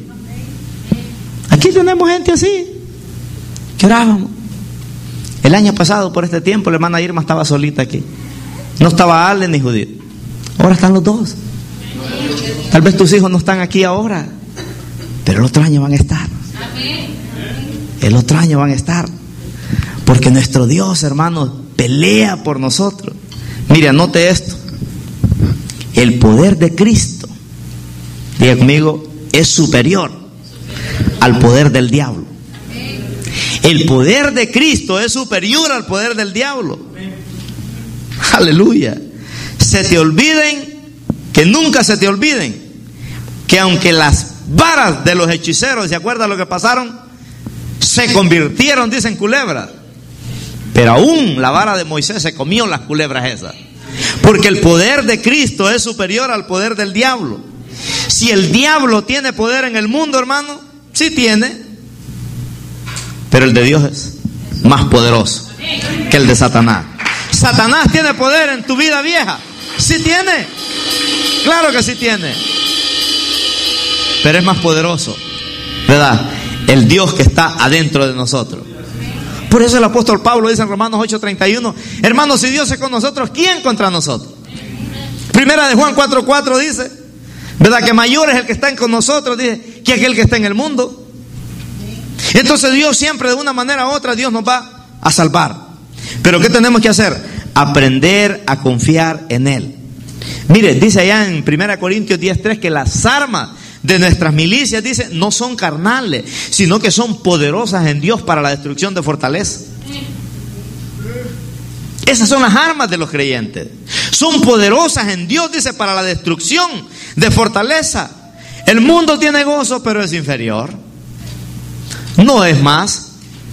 Aquí tenemos gente así, que orábamos. El año pasado por este tiempo la hermana Irma estaba solita aquí. No estaba Ale ni Judith. Ahora están los dos. Tal vez tus hijos no están aquí ahora, pero el otro año van a estar. El otro año van a estar. Porque nuestro Dios, hermanos, pelea por nosotros. Mire, anote esto. El poder de Cristo, diga conmigo, es superior al poder del diablo. El poder de Cristo es superior al poder del diablo. Aleluya. Se te olviden, que nunca se te olviden, que aunque las varas de los hechiceros, ¿se acuerdan lo que pasaron? Se convirtieron, dicen, culebras. Pero aún la vara de Moisés se comió las culebras esas. Porque el poder de Cristo es superior al poder del diablo. Si el diablo tiene poder en el mundo, hermano, sí tiene, pero el de Dios es más poderoso que el de Satanás. Satanás tiene poder en tu vida vieja. Sí tiene. Claro que sí tiene. Pero es más poderoso, ¿verdad? El Dios que está adentro de nosotros. Por eso el apóstol Pablo dice en Romanos ocho treinta y uno: hermanos, si Dios es con nosotros, ¿quién contra nosotros? Primera de Juan cuatro cuatro dice, ¿verdad?, que mayor es el que está con nosotros, dice, que aquel que está en el mundo. Entonces Dios siempre, de una manera u otra, Dios nos va a salvar. Pero ¿qué tenemos que hacer? Aprender a confiar en Él. Mire, dice allá en Primera Corintios diez tres que las armas de nuestras milicias, dice, no son carnales, sino que son poderosas en Dios para la destrucción de fortaleza. Esas son las armas de los creyentes. Son poderosas en Dios, dice, para la destrucción de fortaleza. El mundo tiene gozo, pero es inferior. No es más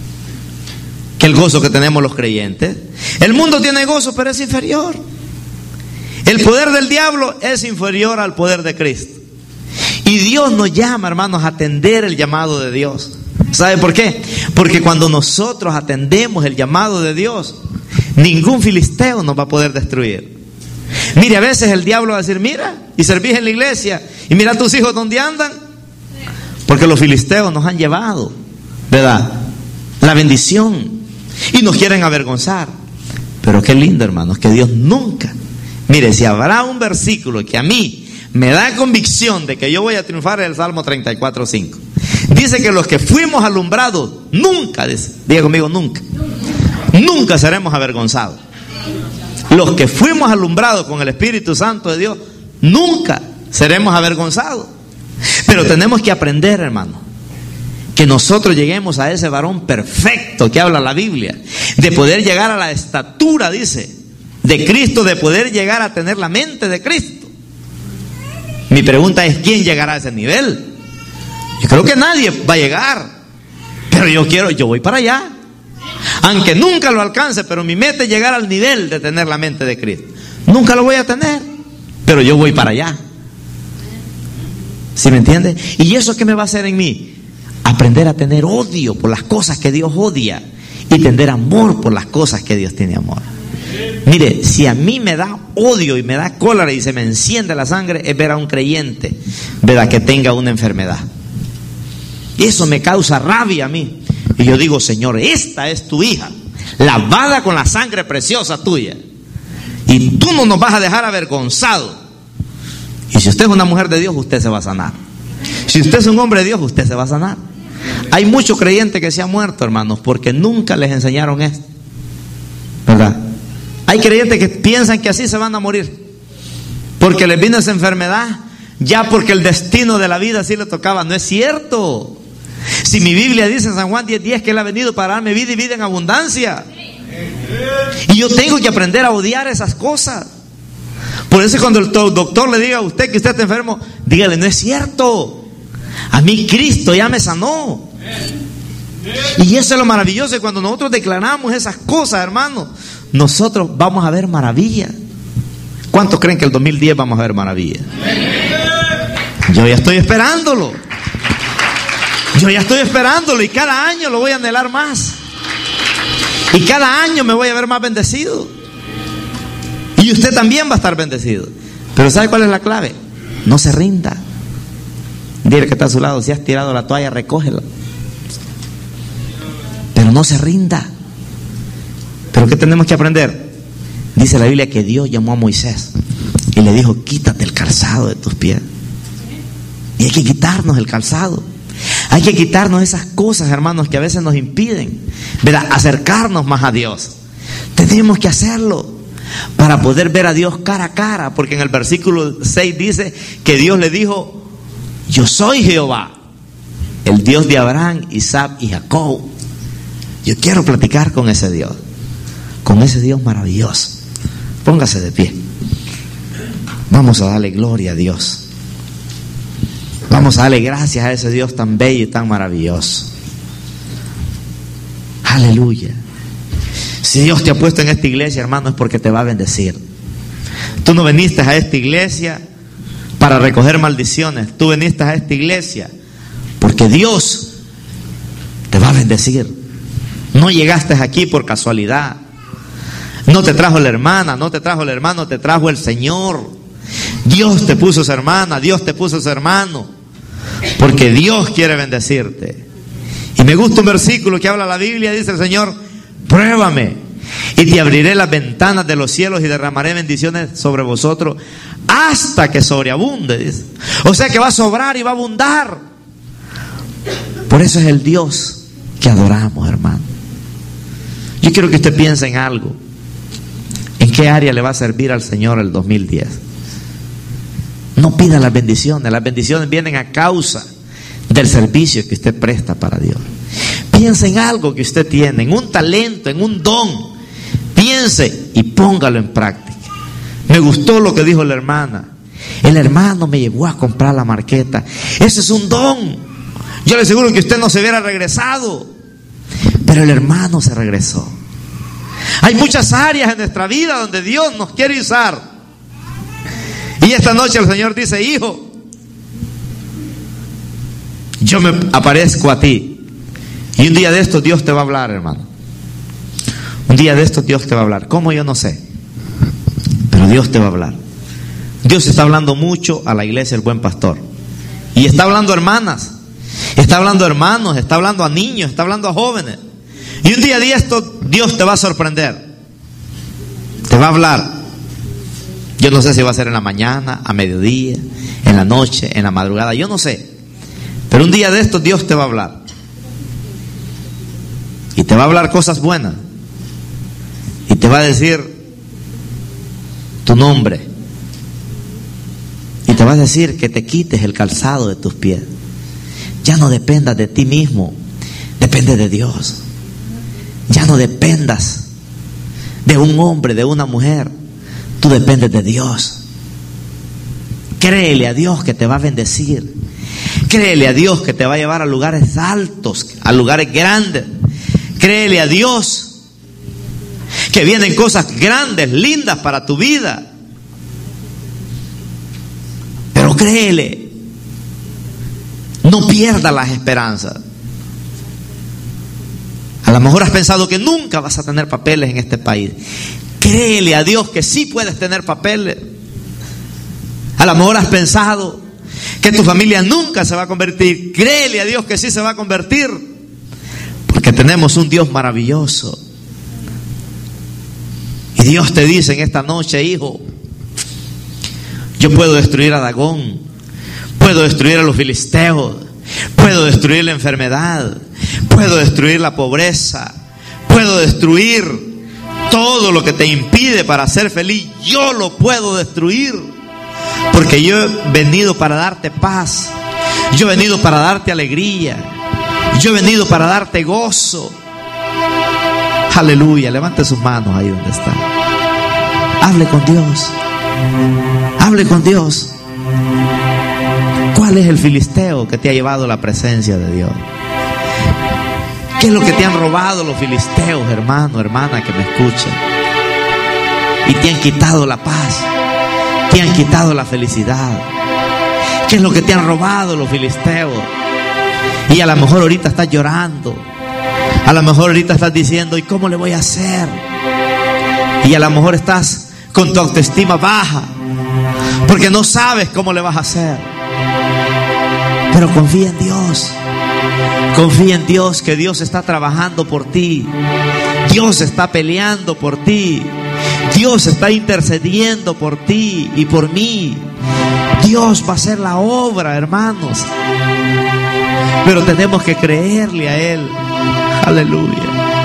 que el gozo que tenemos los creyentes. El mundo tiene gozo, pero es inferior. El poder del diablo es inferior al poder de Cristo. Y Dios nos llama, hermanos, a atender el llamado de Dios. ¿Sabe por qué? Porque cuando nosotros atendemos el llamado de Dios, ningún filisteo nos va a poder destruir. Mire, a veces el diablo va a decir, mira, y servís en la iglesia, y mira a tus hijos dónde andan. Porque los filisteos nos han llevado, ¿verdad?, la bendición, y nos quieren avergonzar. Pero qué lindo, hermanos, que Dios nunca, mire, si habrá un versículo que a mí me da convicción de que yo voy a triunfar, es el Salmo treinta y cuatro cinco. Dice que los que fuimos alumbrados, nunca, dice, diga conmigo, nunca, nunca seremos avergonzados. Los que fuimos alumbrados con el Espíritu Santo de Dios, nunca seremos avergonzados. Pero tenemos que aprender, hermano, que nosotros lleguemos a ese varón perfecto que habla la Biblia, de poder llegar a la estatura, dice, de Cristo, de poder llegar a tener la mente de Cristo. Mi pregunta es, ¿quién llegará a ese nivel? Yo creo que nadie va a llegar, pero yo quiero, yo voy para allá. Aunque nunca lo alcance, pero mi meta es llegar al nivel de tener la mente de Cristo. Nunca lo voy a tener, pero yo voy para allá. ¿Sí me entiende? ¿Y eso qué me va a hacer en mí? Aprender a tener odio por las cosas que Dios odia y tener amor por las cosas que Dios tiene amor. Mire, si a mí me da odio y me da cólera y se me enciende la sangre, es ver a un creyente, ¿verdad?, que tenga una enfermedad. Eso me causa rabia a mí. Y yo digo, Señor, esta es tu hija, lavada con la sangre preciosa tuya, y tú no nos vas a dejar avergonzados. Y si usted es una mujer de Dios, usted se va a sanar. Si usted es un hombre de Dios, usted se va a sanar. Hay muchos creyentes que se han muerto, hermanos, porque nunca les enseñaron esto, ¿verdad? Hay creyentes que piensan que así se van a morir, porque les vino esa enfermedad, ya porque el destino de la vida así le tocaba. No es cierto. Si mi Biblia dice en San Juan diez diez que Él ha venido para darme vida y vida en abundancia. Y yo tengo que aprender a odiar esas cosas. Por eso cuando el doctor le diga a usted que usted está enfermo, dígale, no es cierto. A mí Cristo ya me sanó. Y eso es lo maravilloso. Y cuando nosotros declaramos esas cosas, hermanos, nosotros vamos a ver maravillas. ¿Cuántos creen que el dos mil diez vamos a ver maravillas? Yo ya estoy esperándolo. Yo ya estoy esperándolo y cada año lo voy a anhelar más. Y cada año me voy a ver más bendecido. Y usted también va a estar bendecido. Pero ¿sabe cuál es la clave? No se rinda. Dile que está a su lado, si has tirado la toalla, recógela. Pero no se rinda. ¿Pero qué tenemos que aprender? Dice la Biblia que Dios llamó a Moisés y le dijo: quítate el calzado de tus pies. Y hay que quitarnos el calzado. Hay que quitarnos esas cosas, hermanos, que a veces nos impiden, ¿verdad?, acercarnos más a Dios. Tenemos que hacerlo para poder ver a Dios cara a cara, porque en el versículo seis dice que Dios le dijo: yo soy Jehová, el Dios de Abraham, Isaac y Jacob. Yo quiero platicar con ese Dios, con ese Dios maravilloso. Póngase de pie. Vamos a darle gloria a Dios. Vamos a darle gracias a ese Dios tan bello y tan maravilloso. Aleluya. Si Dios te ha puesto en esta iglesia, hermano, es porque te va a bendecir. Tú no viniste a esta iglesia para recoger maldiciones. Tú viniste a esta iglesia porque Dios te va a bendecir. No llegaste aquí por casualidad. No te trajo la hermana, no te trajo el hermano, te trajo el Señor. Dios te puso su hermana, Dios te puso su hermano, porque Dios quiere bendecirte. Y me gusta un versículo que habla la Biblia, dice el Señor: pruébame y te abriré las ventanas de los cielos y derramaré bendiciones sobre vosotros hasta que sobreabunde, dice. O sea que va a sobrar y va a abundar. Por eso es el Dios que adoramos, hermano. Yo quiero que usted piense en algo. ¿En qué área le va a servir al Señor el dos mil diez? No pida las bendiciones. Las bendiciones vienen a causa del servicio que usted presta para Dios. Piense en algo que usted tiene, en un talento, en un don. Piense y póngalo en práctica. Me gustó lo que dijo la hermana. El hermano me llevó a comprar la marqueta. Ese es un don. Yo le aseguro que usted no se hubiera regresado, pero el hermano se regresó. Hay muchas áreas en nuestra vida donde Dios nos quiere usar. Y esta noche el Señor dice: hijo, yo me aparezco a ti. Y un día de estos Dios te va a hablar, hermano. Un día de estos Dios te va a hablar. ¿Cómo? Yo no sé. Pero Dios te va a hablar. Dios está hablando mucho a la iglesia El Buen Pastor. Y está hablando a hermanas, está hablando a hermanos, está hablando a niños, está hablando a jóvenes. Y un día de esto Dios te va a sorprender. Te va a hablar. Yo no sé si va a ser en la mañana, a mediodía, en la noche, en la madrugada, yo no sé. Pero un día de esto Dios te va a hablar. Y te va a hablar cosas buenas. Y te va a decir tu nombre. Y te va a decir que te quites el calzado de tus pies. Ya no dependas de ti mismo, depende de Dios. Ya no dependas de un hombre, de una mujer. Tú dependes de Dios. Créele a Dios que te va a bendecir. Créele a Dios que te va a llevar a lugares altos, a lugares grandes. Créele a Dios que vienen cosas grandes, lindas para tu vida. Pero créele. No pierdas las esperanzas. A lo mejor has pensado que nunca vas a tener papeles en este país. Créele a Dios que sí puedes tener papeles. A lo mejor has pensado que tu familia nunca se va a convertir. Créele a Dios que sí se va a convertir, porque tenemos un Dios maravilloso. Y Dios te dice en esta noche: hijo, yo puedo destruir a Dagón, puedo destruir a los filisteos, puedo destruir la enfermedad, puedo destruir la pobreza, puedo destruir todo lo que te impide para ser feliz. Yo lo puedo destruir, porque yo he venido para darte paz, yo he venido para darte alegría, yo he venido para darte gozo. Aleluya. Levante sus manos ahí donde está. Hable con Dios. Hable con Dios. ¿Cuál es el filisteo que te ha llevado a la presencia de Dios? ¿Qué es lo que te han robado los filisteos, hermano, hermana que me escuchan? Y te han quitado la paz, te han quitado la felicidad. ¿Qué es lo que te han robado los filisteos? Y a lo mejor ahorita estás llorando, a lo mejor ahorita estás diciendo, ¿y cómo le voy a hacer? Y a lo mejor estás con tu autoestima baja, porque no sabes cómo le vas a hacer. Pero confía en Dios. Confía en Dios, que Dios está trabajando por ti. Dios está peleando por ti. Dios está intercediendo por ti y por mí. Dios va a hacer la obra, hermanos. Pero tenemos que creerle a Él. Aleluya.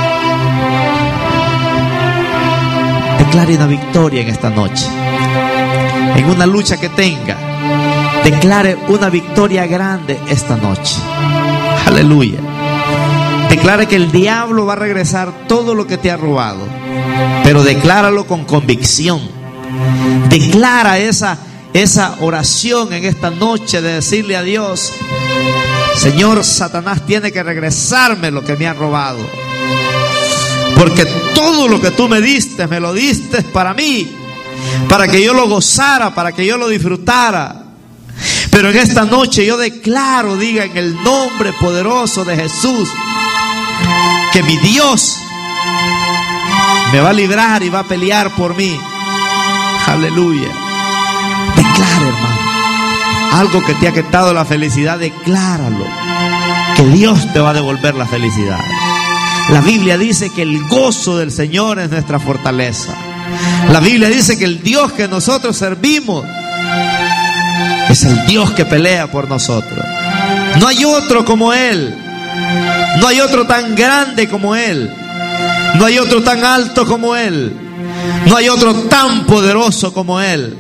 Declare una victoria en esta noche. En una lucha que tenga, declare una victoria grande esta noche. Aleluya. Declare que el diablo va a regresar todo lo que te ha robado, pero decláralo con convicción. Declara esa, esa oración en esta noche de decirle a Dios: Señor, Satanás tiene que regresarme lo que me ha robado, porque todo lo que tú me diste, me lo diste para mí, para que yo lo gozara, para que yo lo disfrutara. Pero en esta noche yo declaro, diga, en el nombre poderoso de Jesús, que mi Dios me va a librar y va a pelear por mí. Aleluya. Declara, hermano, algo que te ha quitado la felicidad, decláralo, que Dios te va a devolver la felicidad. La Biblia dice que el gozo del Señor es nuestra fortaleza. La Biblia dice que el Dios que nosotros servimos es el Dios que pelea por nosotros. No hay otro como Él. No hay otro tan grande como Él. No hay otro tan alto como Él. No hay otro tan poderoso como Él.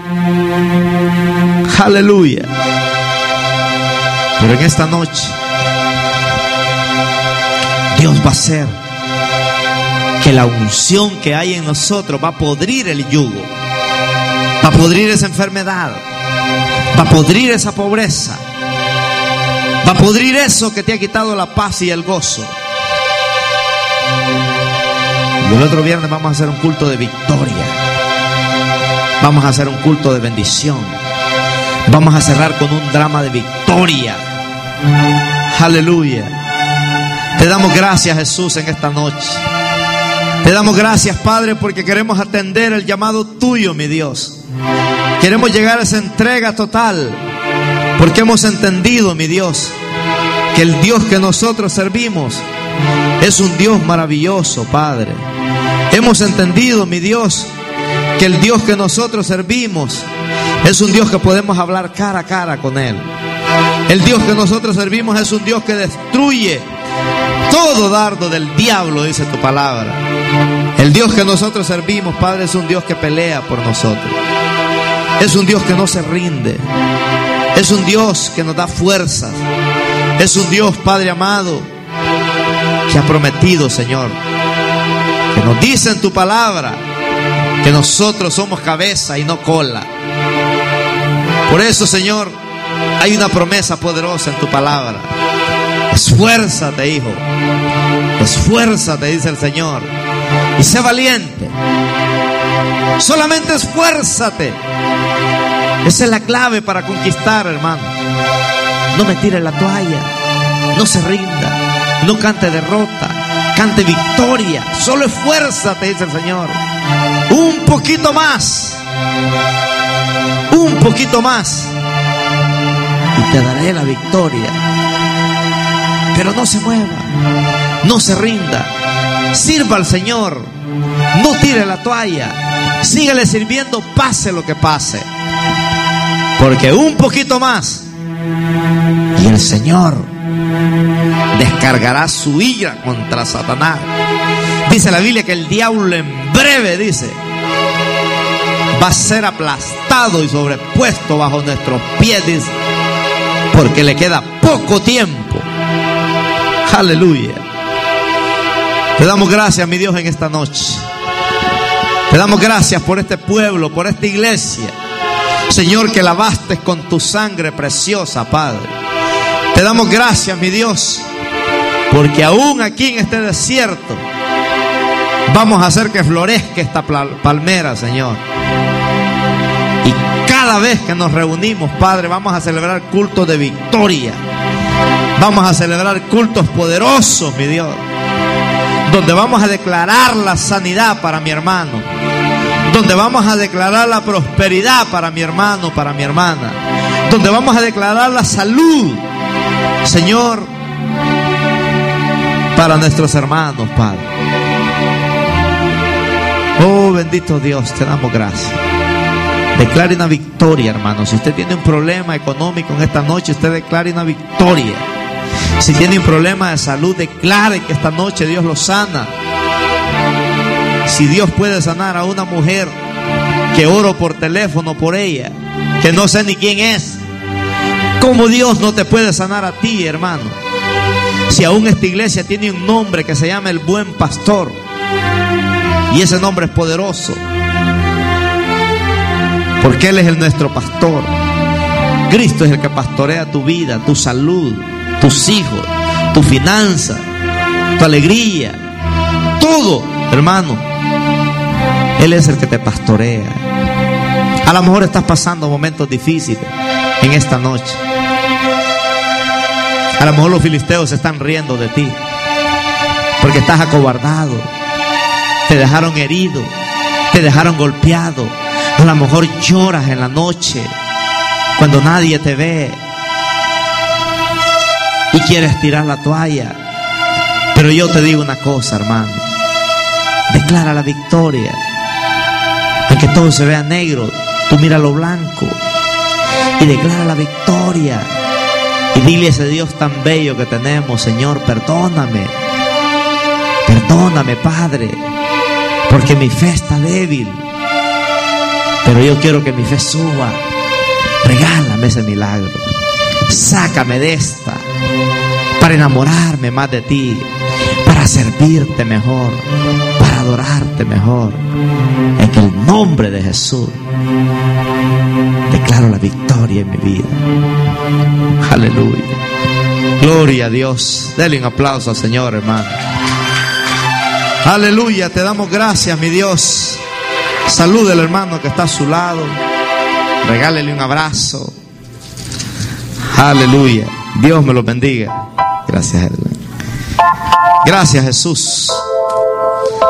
Aleluya. Pero en esta noche Dios va a hacer que la unción que hay en nosotros va a podrir el yugo, va a podrir esa enfermedad, va a podrir esa pobreza, va a podrir eso que te ha quitado la paz y el gozo. Y el otro viernes vamos a hacer un culto de victoria, vamos a hacer un culto de bendición, vamos a cerrar con un drama de victoria. Aleluya. Te damos gracias, Jesús, en esta noche. Te damos gracias, Padre, porque queremos atender el llamado tuyo, mi Dios. Queremos llegar a esa entrega total, porque hemos entendido, mi Dios, que el Dios que nosotros servimos es un Dios maravilloso, Padre. Hemos entendido, mi Dios, que el Dios que nosotros servimos es un Dios que podemos hablar cara a cara con Él. El Dios que nosotros servimos es un Dios que destruye todo dardo del diablo, dice tu palabra. El Dios que nosotros servimos, Padre, es un Dios que pelea por nosotros. Es un Dios que no se rinde. Es un Dios que nos da fuerzas. Es un Dios, Padre amado, que ha prometido, Señor, que nos dice en tu palabra que nosotros somos cabeza y no cola. Por eso, Señor, hay una promesa poderosa en tu palabra. Esfuérzate, hijo. Esfuérzate, dice el Señor, y sé valiente. Solamente esfuérzate. Esa es la clave para conquistar, hermano. No me tire la toalla. No se rinda. No cante derrota. Cante victoria. Solo esfuérzate, dice el Señor. Un poquito más. Un poquito más. Y te daré la victoria. Pero no se mueva, no se rinda, sirva al Señor, no tire la toalla, síguele sirviendo, pase lo que pase, porque un poquito más y el Señor descargará su ira contra Satanás. Dice la Biblia que el diablo en breve, dice, va a ser aplastado y sobrepuesto bajo nuestros pies, dice, porque le queda poco tiempo. Aleluya. Te damos gracias, mi Dios, en esta noche. Te damos gracias por este pueblo, por esta iglesia. Señor, que lavaste con tu sangre preciosa, Padre. Te damos gracias, mi Dios, porque aún aquí en este desierto vamos a hacer que florezca esta palmera, Señor. Y cada vez que nos reunimos, Padre, vamos a celebrar cultos de victoria. Vamos a celebrar cultos poderosos, mi Dios, donde vamos a declarar la sanidad para mi hermano, donde vamos a declarar la prosperidad para mi hermano, para mi hermana, donde vamos a declarar la salud, Señor, para nuestros hermanos, Padre. Oh, bendito Dios, te damos gracias. Declare una victoria, hermano. Si usted tiene un problema económico en esta noche, usted declare una victoria. Si tiene un problema de salud, declare que esta noche Dios lo sana. Si Dios puede sanar a una mujer que oro por teléfono por ella, que no sé ni quién es, ¿cómo Dios no te puede sanar a ti, hermano? Si aún esta iglesia tiene un nombre que se llama el Buen Pastor, y ese nombre es poderoso, porque Él es el nuestro pastor. Cristo es el que pastorea tu vida, tu salud, tus hijos, tu finanza, tu alegría, todo, hermano. Él es el que te pastorea. A lo mejor estás pasando momentos difíciles en esta noche. A lo mejor los filisteos se están riendo de ti porque estás acobardado, te dejaron herido, te dejaron golpeado. A lo mejor lloras en la noche cuando nadie te ve y quieres tirar la toalla. Pero yo te digo una cosa, hermano: declara la victoria. Aunque todo se vea negro, tú mira lo blanco y declara la victoria. Y dile a ese Dios tan bello que tenemos: Señor, perdóname, perdóname, Padre, porque mi fe está débil, pero yo quiero que mi fe suba. Regálame ese milagro, sácame de esta, para enamorarme más de ti, para servirte mejor, para adorarte mejor. En el nombre de Jesús declaro la victoria en mi vida. Aleluya. Gloria a Dios. Dele un aplauso al Señor, hermano. Aleluya. Te damos gracias, mi Dios. Salude al hermano que está a su lado. Regálele un abrazo. Aleluya. Dios me lo bendiga. Gracias, hermano. Gracias, Jesús.